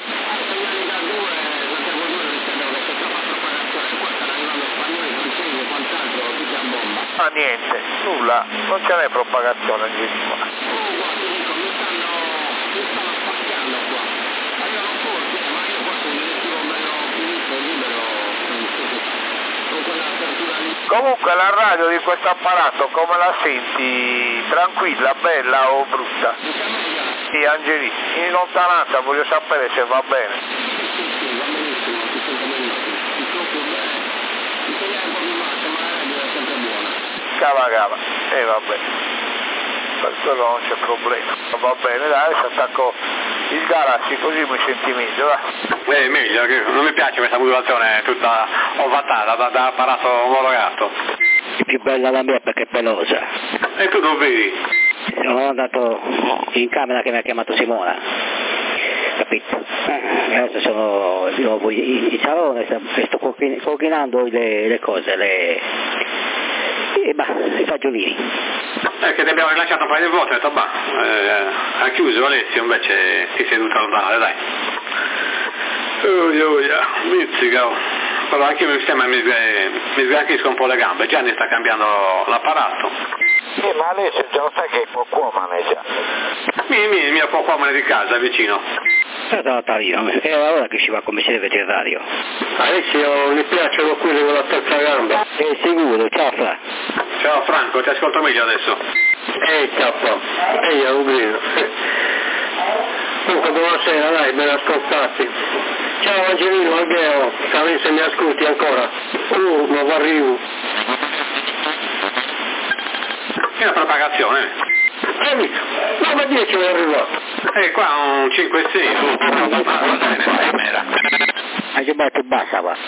Niente, nulla, non ce n'è propagazione qua. Comunque la radio di questo apparato come la senti? Tranquilla, bella o brutta? Sì, Angelino, in lontananza voglio sapere se va bene. Cava, vabbè, per quello non c'è problema, va bene, dai, adesso attacco il Galaxy così mi senti meglio, dai. Meglio, non mi piace questa modulazione tutta ovattata da apparato omologato. È più bella la mia perché è pelosa. E tu dove vivi? Sono andato in camera che mi ha chiamato Simona, capito? Adesso sono di nuovo in salone e sto coordinando le cose, i fagiolini. Che ti abbiamo rilasciato un paio di volte, ho detto ha chiuso Alessio, invece ti sei dovuto allontanare, dai. Mizzica, però anche io mi sembra mi sgranchisco un po' le gambe, Gianni sta cambiando l'apparato. Ma Alessio già lo sai che è Pocuomane già. Il mio Pocuomane di casa, vicino. È ora che ci va come si deve veterinario. Alessio, mi piacciono quelli con la terza gamba. Sicuro, ciao Fra. Ciao Franco, ti ascolto meglio adesso. Cappa, io grido. Comunque buonasera, dai, ben ascoltati. Ciao Angelino, Alghero, se mi ascolti ancora. Non arrivo. Che una propagazione. No, ma 10 è arrivato. Qua un 5-6, va bene, Hai messo bassa va.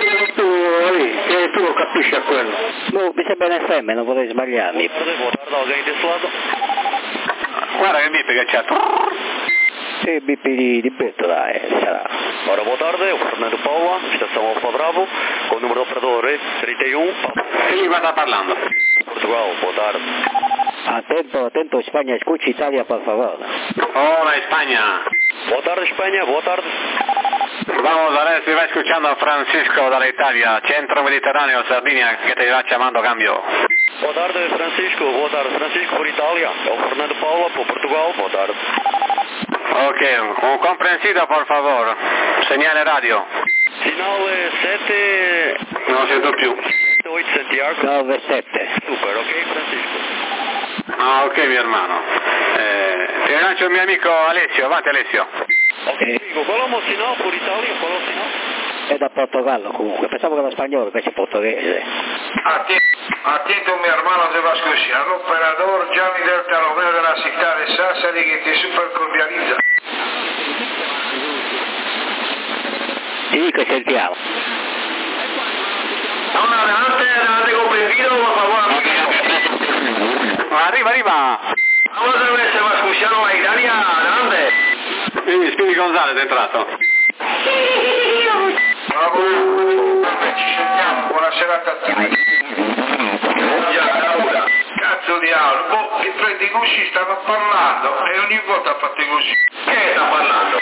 Tu lo capisci a quello. No, mi sembra un FM, non vorrei sbagliarmi. Guarda che bip che c'è. Sì, bip di bettola, sarà. Ora, boa tarde, eu Fernando Paula, estação Alfa Bravo, com o número de operador 31. Che gli sta parlando? Portugal, boa tarde. Atento, España, escucha Italia, por favor. Hola, España. Boa tarde, Espanha, boa tarde. Vamos a ver si va escuchando a Francisco de la Italia, Centro Mediterráneo, Sardinia, que te va llamando cambio. Boa tarde, Francisco, boa tarde, Francisco por Itália, é o Fernando Paula por Portugal, boa tarde. Ok, un comprensido, por favor. Segnale radio. Sinal 7... Non sento più. 8 Santiago. 9-7. Super, ok, Francisco. Ok, mio hermano. Ti lancio il mio amico Alessio, avanti Alessio. Ok, dico, qual è il sinal per Italia? Qual è il sinal? È da Portogallo comunque, pensavo che era spagnolo, invece è portoghese. Atento mi hermano de Vascosi, all'operador Gianni Delta Romeo della città di Sassari che ti super cordializza. Sì, che sentiamo. Adelante comprendido, por favor. Arriva. Vamos a ver se Vascosiano a Italia, adelante. Spini Gonzales è entrato. Bravo. serata a tutti. Cazzo di auto, i tre di così stanno parlando e ogni volta fate così. Che sta parlando?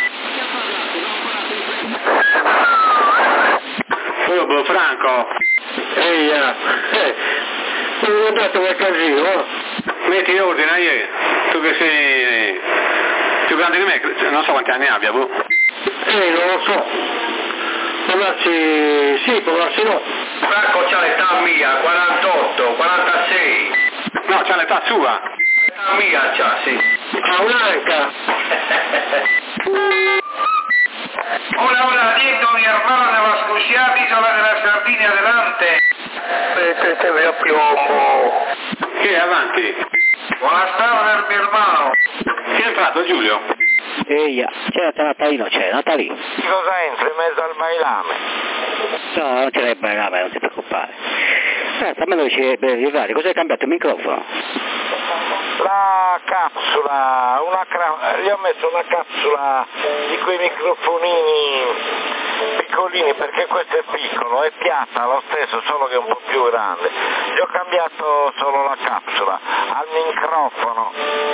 Boh, Franco. Ehi, non ho dato quel casino, Metti in ordine, tu che sei più grande di me, non so quanti anni abbia, boh. non lo so. Provarsi sì, provarsi no. Franco c'ha l'età mia, 48, 46. No, c'ha l'età sua. L'età mia c'ha, sì. Ha un'anca. Hola, Nieto, mi hermano de Vascuciati, isola de la Sardegna adelante. Mettetevi a piombo. Che è avanti? Buenas tardes, mi hermano. Chi è entrato, Giulio? Eia, c'è Natalino, c'è Natalì. Cosa entri in mezzo al bailame? No, non ce l'hai bene, non ti preoccupare. Stammelo dice per arrivare, cos'hai cambiato il microfono? La capsula, gli ho messo una capsula di quei microfonini piccolini perché questo è piccolo, è piatta lo stesso, solo che è un po' più grande. Gli ho cambiato solo la capsula, al microfono.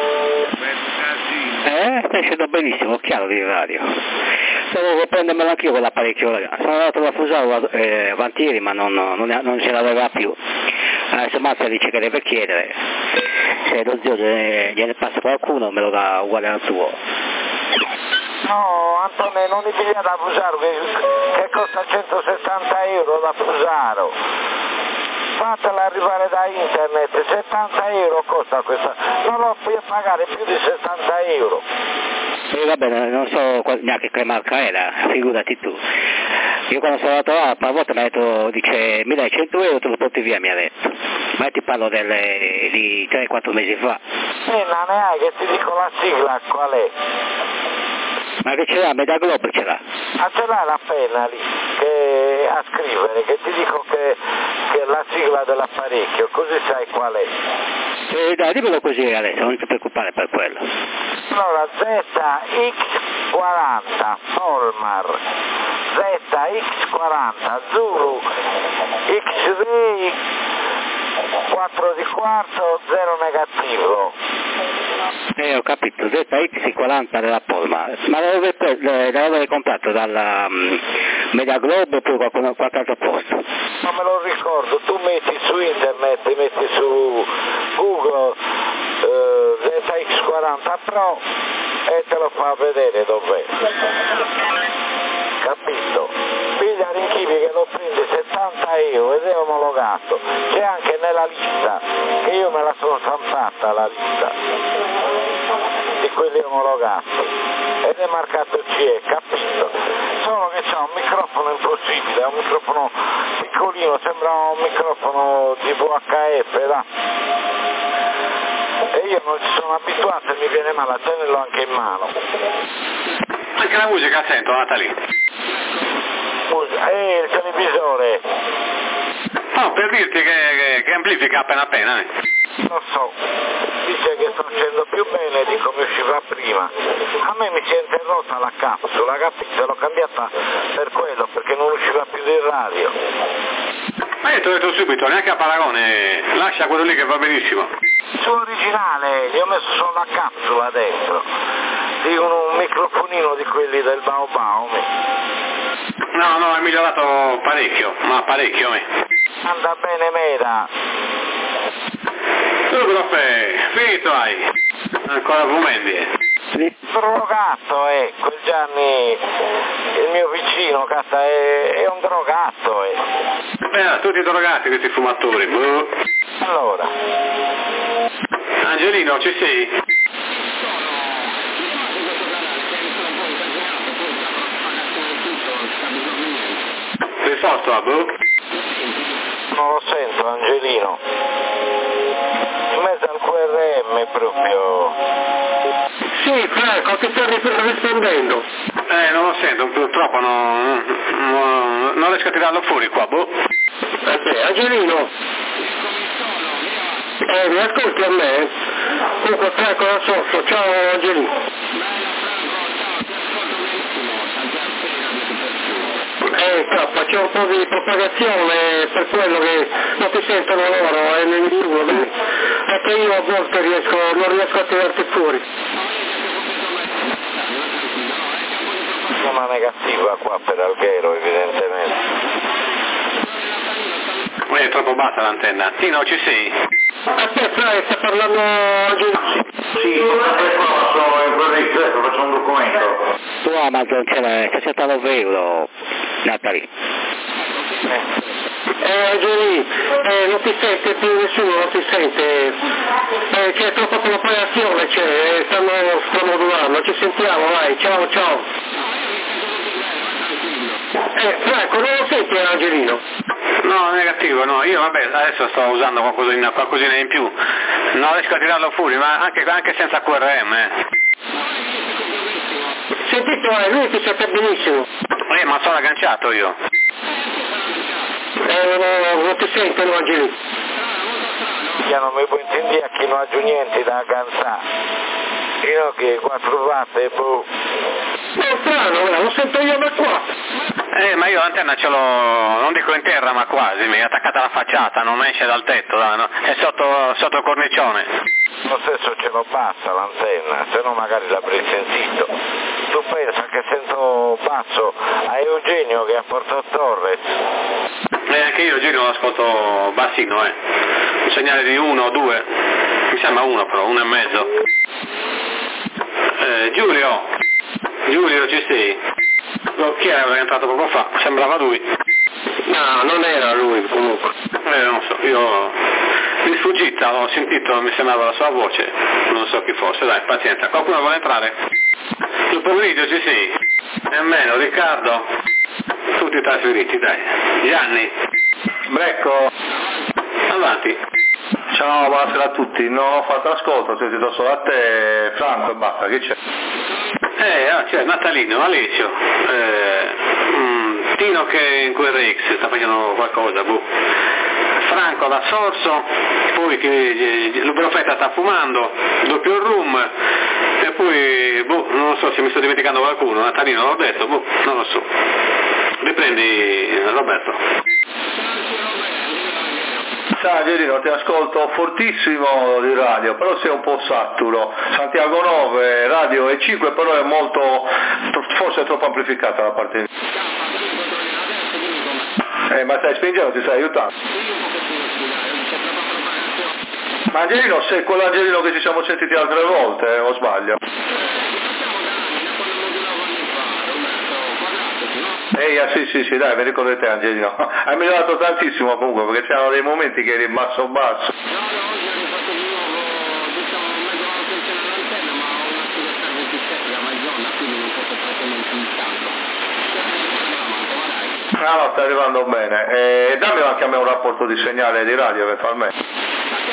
Stai uscendo benissimo, chiaro di radio. Devo prendermelo anch'io quell'apparecchio, ragazzi. Sono andato da Fusaro avanti ieri, ma non ce l'aveva più. Adesso Mazza dice che deve chiedere. Se lo zio gliene passa qualcuno me lo dà uguale al tuo. No, Antonio, non li piglia da Fusaro, che costa 170 euro da Fusaro. Fatela arrivare da internet, 70 euro costa questa, non lo puoi pagare più di 70 euro. E va bene, non so neanche che marca era, figurati tu. Io quando sono andato là, una volta mi ha detto, dice 1100 euro te lo porti via, mi ha detto. Ma ti parlo di 3-4 mesi fa. Non ne hai che ti dico la sigla qual è? Ma che ce l'ha? Media Globe ce l'ha. Ah, ce l'hai la penna lì a scrivere, che ti dico che è la sigla dell'apparecchio, così sai qual è. Dai, dimmelo così adesso, non ti preoccupare per quello. Allora, ZX40 Polmar, ZX40 Zulu, X-Ray 4 di quarto, 0 negativo. Ho capito, ZX40 della Polmar. Ma l'avevi comprato dalla Media Globe oppure qualche altro posto? Non me lo ricordo, tu metti su internet, metti su Google ZX40 Pro e te lo fa vedere dov'è. Capito? Piglia Rinchivi che lo prende 70 euro ed è omologato. C'è anche nella lista, che io me la sono stampata la lista di quelli omologati ed è marcato CE, capito? Solo che c'ha un microfono impossibile, è un microfono piccolino, sembra un microfono di VHF, da. E io non ci sono abituato e mi viene male a tenerlo anche in mano. Anche la musica sento, Natalì. Il televisore. No, per dirti che amplifica appena. Lo so, dice che sto facendo più bene di come usciva prima. A me mi si è interrotta la capsula, capito? L'ho cambiata per quello, perché non usciva più di radio. Ma io ti ho detto subito, neanche a paragone, lascia quello lì che va benissimo. Su originale, gli ho messo solo la capsula dentro, di un microfonino di quelli del Baobao. No, è migliorato parecchio, ma parecchio. Anda bene mera. Tu profe, finito hai? Ancora fumendi? Drogato quel Gianni, il mio vicino, cazzo, è un drogato Beh, tutti drogati questi fumatori, boh. Allora. Angelino, ci sei? Sei sotto, boh? Non lo sento, Angelino. In mezzo al QRM proprio. Sì, Franco, che stai rispondendo? Non lo sento, purtroppo non riesco a tirarlo fuori qua, boh. Angelino, mi ascolti a me? Comunque Franco la soffro, ciao Angelino. K, c'è un po' di propagazione per quello che non ti sentono loro e nessuno, perché io a volte non riesco a tirarti fuori. Una negativa qua per Alghero evidentemente. È troppo bassa l'antenna. Tino, ci sei? Aspetta, sta parlando Sì, sempre qua, sono in quel ristretto, faccio un documento. Su Amazon c'è 69 euro, Natali. Giulì, non ti sente più nessuno, non ti sente, c'è troppa propagazione, stanno durando, ci sentiamo, vai, ciao ciao. Franco, non lo senti Angelino? No, negativo, no, io vabbè, adesso sto usando qualcosina in più, non riesco a tirarlo fuori, ma anche senza QRM. Sentito, lui ti sente benissimo. Ma sono agganciato io. Non ti sente, no, Angelino? Io non mi può intendere che non ha niente da agganciare. Io che 4 watt, boh. È strano, lo sento io da qua. Ma io l'antenna ce l'ho, non dico in terra, ma quasi, mi è attaccata alla facciata, non esce dal tetto, no? È sotto il cornicione. Lo stesso ce l'ho bassa l'antenna, se no magari l'avrei sentito. Tu pensa che sento basso a Eugenio che ha Porto Torres? Anche io Eugenio lo ascolto bassino, un segnale di 1 o 2, mi sembra 1 però, 1,5. Giulio ci sei? Chi era entrato poco fa? Sembrava lui. No, non era lui comunque. Non so, io mi sfuggita, ho sentito, mi sembrava la sua voce, non so chi fosse, dai, pazienza. Qualcuno vuole entrare? Sul pomeriggio ci sei? Nemmeno, Riccardo? Tutti trasferiti, dai. Gianni? Brecco. Avanti. Ciao, buonasera a tutti. Non ho fatto ascolto, ho sentito solo a te, Franco e basta, che c'è? C'è Natalino, Alessio, Tino che è in QRX, sta facendo qualcosa, boh. Franco da Sorso, poi che l'Uberofetta sta fumando, doppio room, e poi, boh, non lo so se mi sto dimenticando qualcuno, Natalino l'ho detto, boh, non lo so. Riprendi, Roberto. Sai Angelino, ti ascolto fortissimo di radio, però sei un po' saturo. Santiago 9, radio e 5, però è molto, forse è troppo amplificata la parte. Ma stai spingendo, ti stai aiutando. Ma Angelino, sei quell'Angelino che ci siamo sentiti altre volte, o sbaglio? Sì, dai, mi ricordo te Angelino. Hai migliorato tantissimo comunque, perché c'erano dei momenti che eri basso. No, sta arrivando bene. Dammi anche a me un rapporto di segnale di radio eventualmente.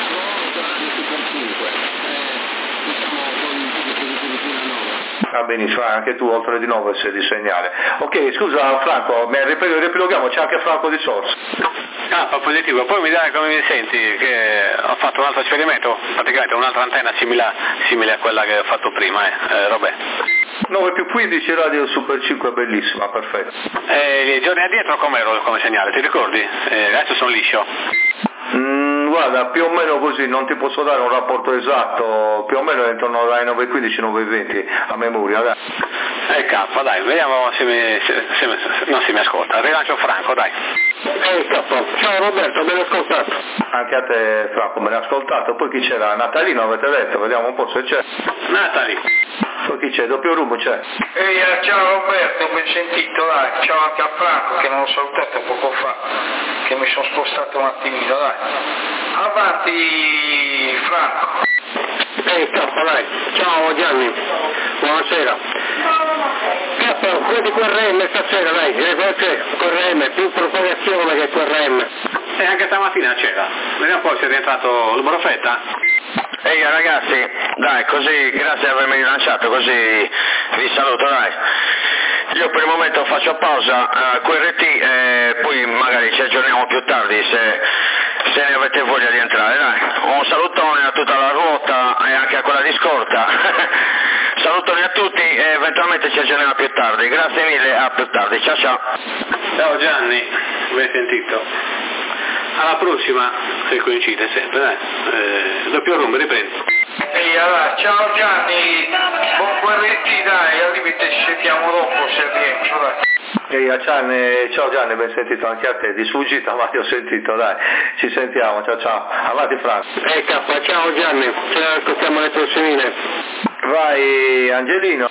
Va benissimo, anche tu oltre di 9 sei di segnale. Ok, scusa Franco, riepiloghiamo, c'è anche Franco di Sorso. Positivo, poi mi dai come mi senti, che ho fatto un altro esperimento, praticamente un'altra antenna simile a quella che ho fatto prima, Roberto. 9 più 15 radio Super 5 bellissima, perfetto. I giorni addietro com'ero come segnale, ti ricordi? Adesso sono liscio. Guarda, più o meno così, non ti posso dare un rapporto esatto, più o meno è intorno dai 9.15 9.20 a memoria, dai. K, dai, vediamo se mi ascolta. Rilancio Franco, dai. K, ciao Roberto, ben ascoltato. Anche a te Franco, ben ascoltato. Poi chi c'era? Natalino avete detto, vediamo un po' se c'è. Natali. Poi chi c'è? Doppio rumbo c'è. Ciao Roberto, ben sentito, dai. Ciao anche a Franco che non ho salutato poco fa, che mi sono spostato un attimino, dai. Avanti Franco. K, dai. Ciao Gianni. Buonasera. K, quelli QRM stasera, dai. QRM, più propagazione che QRM. Anche stamattina c'era. Vediamo un po' se è rientrato il Brofetta. Ehi ragazzi, dai, così, grazie di avermi rilanciato, così vi saluto, dai. Io per il momento faccio pausa a QRT e poi magari ci aggiorniamo più tardi se ne avete voglia di entrare, dai. Un salutone a tutta la ruota e anche a quella di scorta. Salutoni a tutti e eventualmente ci aggiorniamo più tardi. Grazie mille, a più tardi. Ciao ciao. Ciao Gianni, ben sentito. Alla prossima, se coincide sempre, dai. Doppio room, riprendo. Ehi, allora, ciao Gianni, buon QRT, dai, al limite ci sentiamo dopo se rientro, dai. Ehi, ciao Gianni, ben sentito anche a te, di sfuggita ma ti ho sentito, dai, ci sentiamo, ciao, avanti Franco. K, ciao Gianni, ci ascoltiamo le prossimine. Vai Angelino.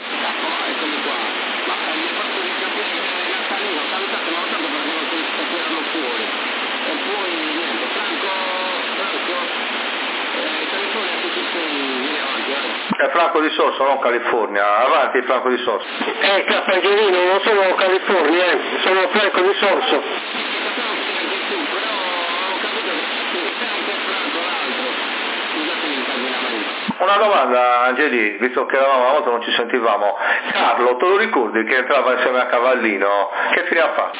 È Franco di Sorso, non California, avanti Franco di Sorso. K, Angelino, non sono California, sono Franco di Sorso. Una domanda Angeli, visto che eravamo una volta non ci sentivamo, Carlo, te lo ricordi che entrava insieme a Cavallino? Che fine ha fatto?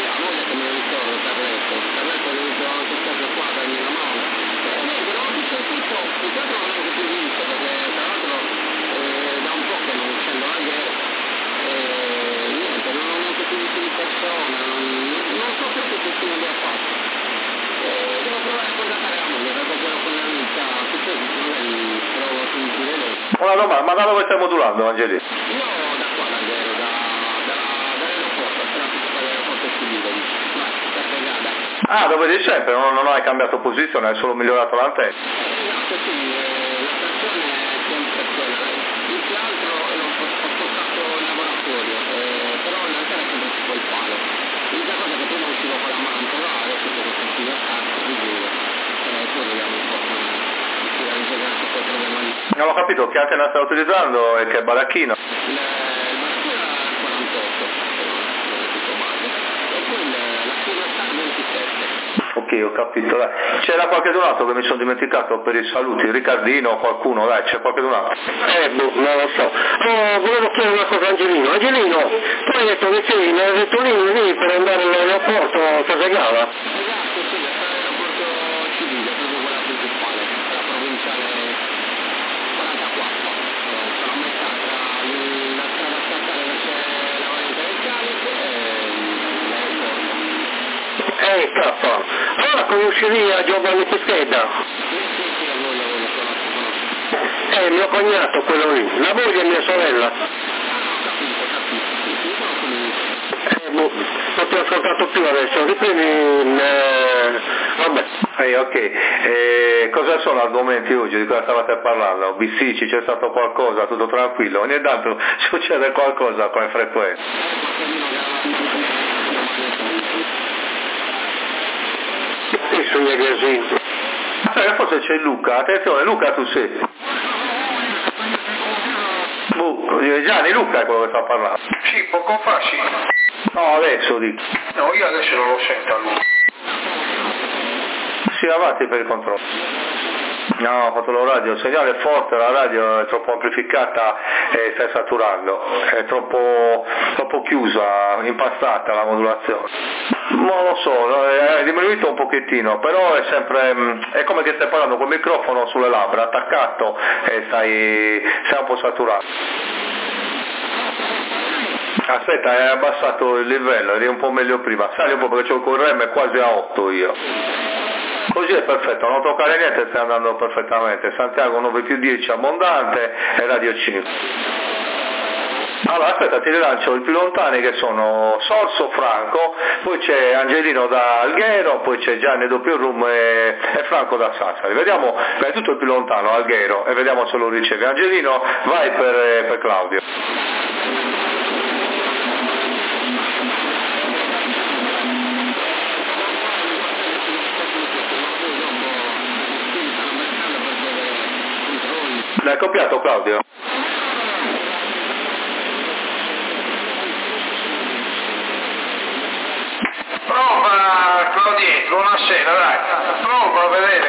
Una domanda, ma da dove stai modulando Angeli? Io da qua, dall'aeroporto, appena tutto l'aeroporto civile, dove sei sempre, non hai cambiato posizione, hai solo migliorato l'antenna. Esatto, sì, la stazione è sempre quella, più che altro ho spostato il laboratorio, però l'antenna è sempre su quel palo. L'unica cosa che prima uscivo con la mano là, adesso sono uscito a casa, quindi poi vediamo un po' come si realizzerà questo problema lì. Non ho capito che antenna stai utilizzando e che baracchino? Il baracchino era 48, tutto base, e poi la fila sta 27. Ok, ho capito, dai. C'era qualche donato che mi sono dimenticato per i saluti, Riccardino o qualcuno, dai, c'è qualche donato? Non lo so. Volevo chiedere una cosa a Angelino. Angelino, tu hai detto che sei nel retolino lì per andare all'aeroporto Casegava? Esatto, sì, all'aeroporto civile, proprio quella principale, la provinciale 44. Sono a metà tra la strada statale verso la variante del Calice e l'aeroporto. Allora conoscevi a Giovanni Pischeda? Mio cognato, quello lì, la moglie è mia sorella. Non ti ho ascoltato più adesso, riprendi, vabbè. Ok, cosa sono argomenti oggi, di cosa stavate parlando? Bisticci, c'è stato qualcosa, tutto tranquillo, ogni tanto succede qualcosa con frequenza. Sì, sugli aggressivi. Forse c'è Luca, attenzione Luca tu sei. Gianni, Luca è quello che sta parlando. Sì, poco fa sì. No, adesso dico. No, io adesso non lo sento a lui. Sì, avanti per il controllo. No, ho fatto la radio, il segnale è forte, la radio è troppo amplificata e sta saturando, è troppo chiusa, impastata la modulazione. Non lo so, è diminuito un pochettino, però è sempre, è come che stai parlando col microfono sulle labbra, attaccato e sei un po' saturato. Aspetta, hai abbassato il livello, eri un po' meglio prima, sali un po' perché c'ho il QRM quasi a 8 io. Così è perfetto, non toccare niente, stai andando perfettamente. Santiago 9+10 abbondante e Radio 5. Allora aspetta, ti rilancio i più lontani che sono Sorso, Franco, poi c'è Angelino da Alghero, poi c'è Gianni doppio room e Franco da Sassari. Vediamo, è tutto il più lontano, Alghero, e vediamo se lo riceve. Angelino, vai per Claudio. L'hai copiato Claudio? Prova Claudietto, buonasera, dai, prova a vedere.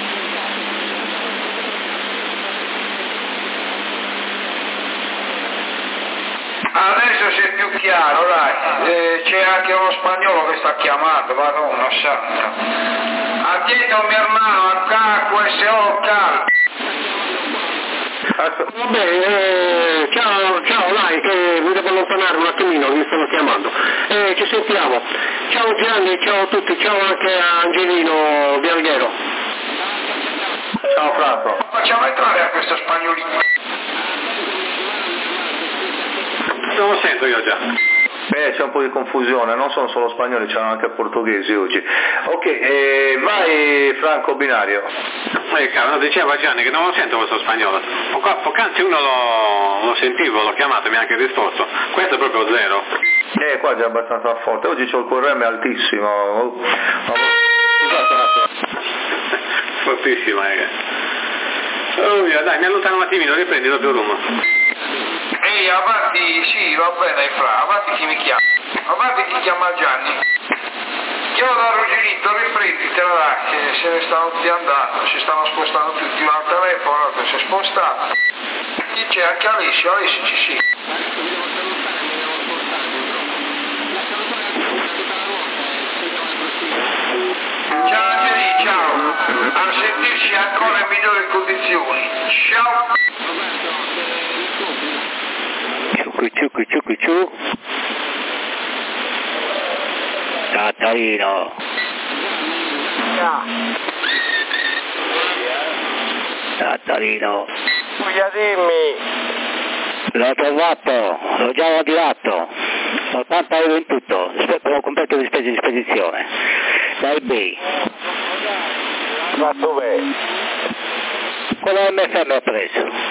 Adesso sei più chiaro, dai, c'è anche uno spagnolo che sta chiamando, Madonna santa. Attento mi hermano, acá, QSO, cal. Vabbè, ciao, dai, che mi devo allontanare un attimino, mi stanno chiamando. Ci sentiamo. Ciao Gianni, ciao a tutti, ciao anche a Angelino Bialghero. Ciao Franco. Facciamo entrare a questo spagnolino. Non lo sento io già. C'è un po' di confusione, non sono solo spagnoli, c'erano anche portoghesi oggi. Ok, vai Franco Binario. Cavolo, diceva Gianni che non lo sento questo spagnolo. Poc'anzi uno lo sentivo, l'ho chiamato e mi ha anche risposto. Questo è proprio zero. Qua già è abbastanza forte, oggi c'ho il QRM altissimo. Scusate un attimo. Fortissimo, Oh mio, dai, mi allontano un attimino, riprendi doppio rumbo. Ehi, avanti, sì, va bene, Fra, avanti chi mi chiama. Avanti chi chiama Gianni. Chiamo da Rogerito, riprenditela là, che se ne stanno tutti andando, si stanno spostando tutti al telefono, che si è spostato. Chi c'è? Anche Alessio ci sì. Ciao Angeli, ciao. A sentirci ancora in migliori condizioni. Ciao. Ciu. Catarino. Catarino. Dimmi. L'ho trovato, l'ho già ritirato. 80 euro in tutto, ho comprato le spese di spedizione. Da eBay. Ma dov'è? Quello MFM ho preso.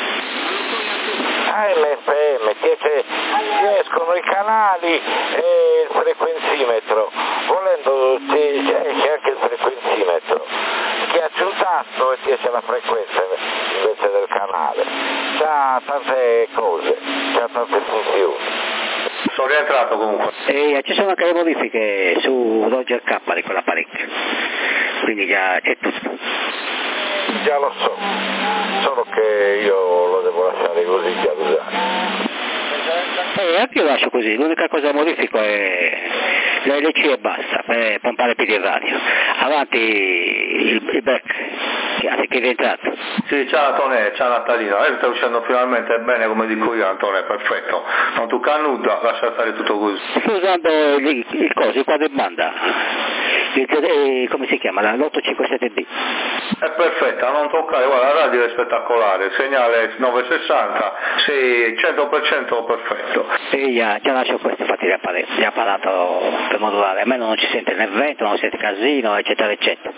MFM, che escono i canali e il frequenzimetro, volendo c'è anche il frequenzimetro, schiacci un tasto e ti esce la frequenza invece del canale, c'ha tante cose, c'ha tante funzioni. Sono rientrato comunque. E ci sono anche le modifiche su Roger K di quell'apparecchio, quindi già c'è tutto. Già lo so, solo che io lo devo lasciare così già usare. Anche io lascio così, l'unica cosa che modifico è l'LC e basta, per pompare più di radio. Avanti il back, che è rientrato. Sì, ciao Antonio, ciao Natalino, sta uscendo finalmente bene come dico io Antonio, perfetto. Non tocca nulla, lascia stare tutto così. Sto usando il quadro in banda, come si chiama? L'857D. È perfetta, non toccare, guarda, la radio è spettacolare, segnale 960, sei 100% perfetto. E già lascio questo, infatti l'apparato per modulare, almeno non ci sente né vento, non sente casino, eccetera eccetera.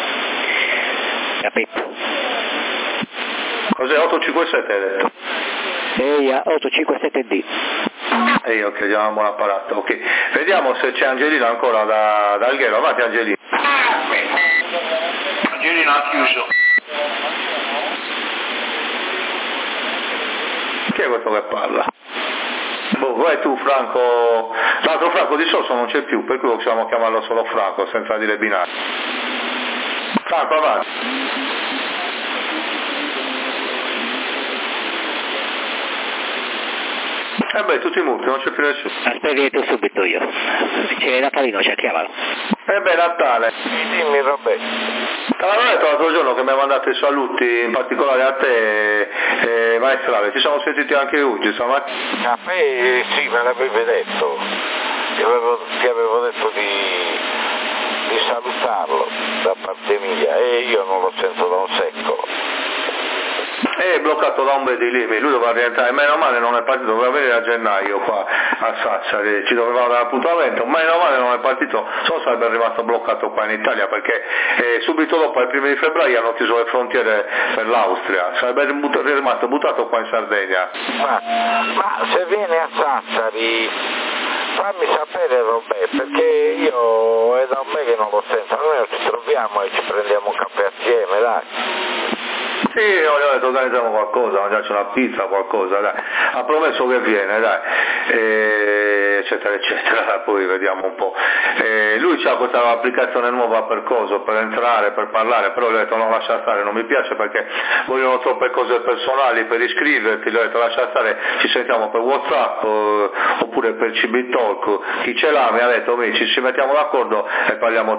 Capito? Cos'è 857 hai detto? Eia, 857D. Ok, chiamiamo l'apparato, ok. Vediamo se c'è Angelino ancora da Alghero, avanti Angelino. Angelino ha chiuso. Chi è questo che parla? Vai tu Franco, l'altro Franco di Sosso non c'è più, per cui possiamo chiamarlo solo Franco senza dire binario. Franco avanti. Tutti muti, non c'è più nessuno. Aspetta subito io. C'è Natalino, chiamalo. Natale. Dimmi Roberto. Te l'avevo detto l'altro giorno che mi ha mandato i saluti, in particolare a te e Maestrale, ci siamo sentiti anche oggi, stamattina. Sì, me l'avevi detto. Ti avevo detto di salutarlo da parte mia e io non lo sento da un secolo. È bloccato da un bedilimi, lui doveva rientrare, meno male non è partito, doveva venire a gennaio qua a Sassari, ci doveva dare appuntamento, meno male non è partito, solo sarebbe rimasto bloccato qua in Italia perché subito dopo, ai primi di febbraio, hanno chiuso le frontiere per l'Austria, sarebbe rimasto buttato qua in Sardegna. Ma se viene a Sassari fammi sapere Roberto, perché io è da un me che non lo sento, almeno ci troviamo e ci prendiamo un caffè assieme, dai. Sì, ho detto organizziamo qualcosa, mangiarci una pizza, qualcosa, dai. Ha promesso che viene, dai, eccetera, eccetera, poi vediamo un po'. Lui c'ha questa applicazione nuova per coso, per entrare, per parlare, però gli ho detto no, lascia stare, non mi piace perché vogliono troppe cose personali per iscriverti, gli ho detto lascia stare, ci sentiamo per WhatsApp oppure per CB Talk, chi ce l'ha mi ha detto ci mettiamo d'accordo e parliamo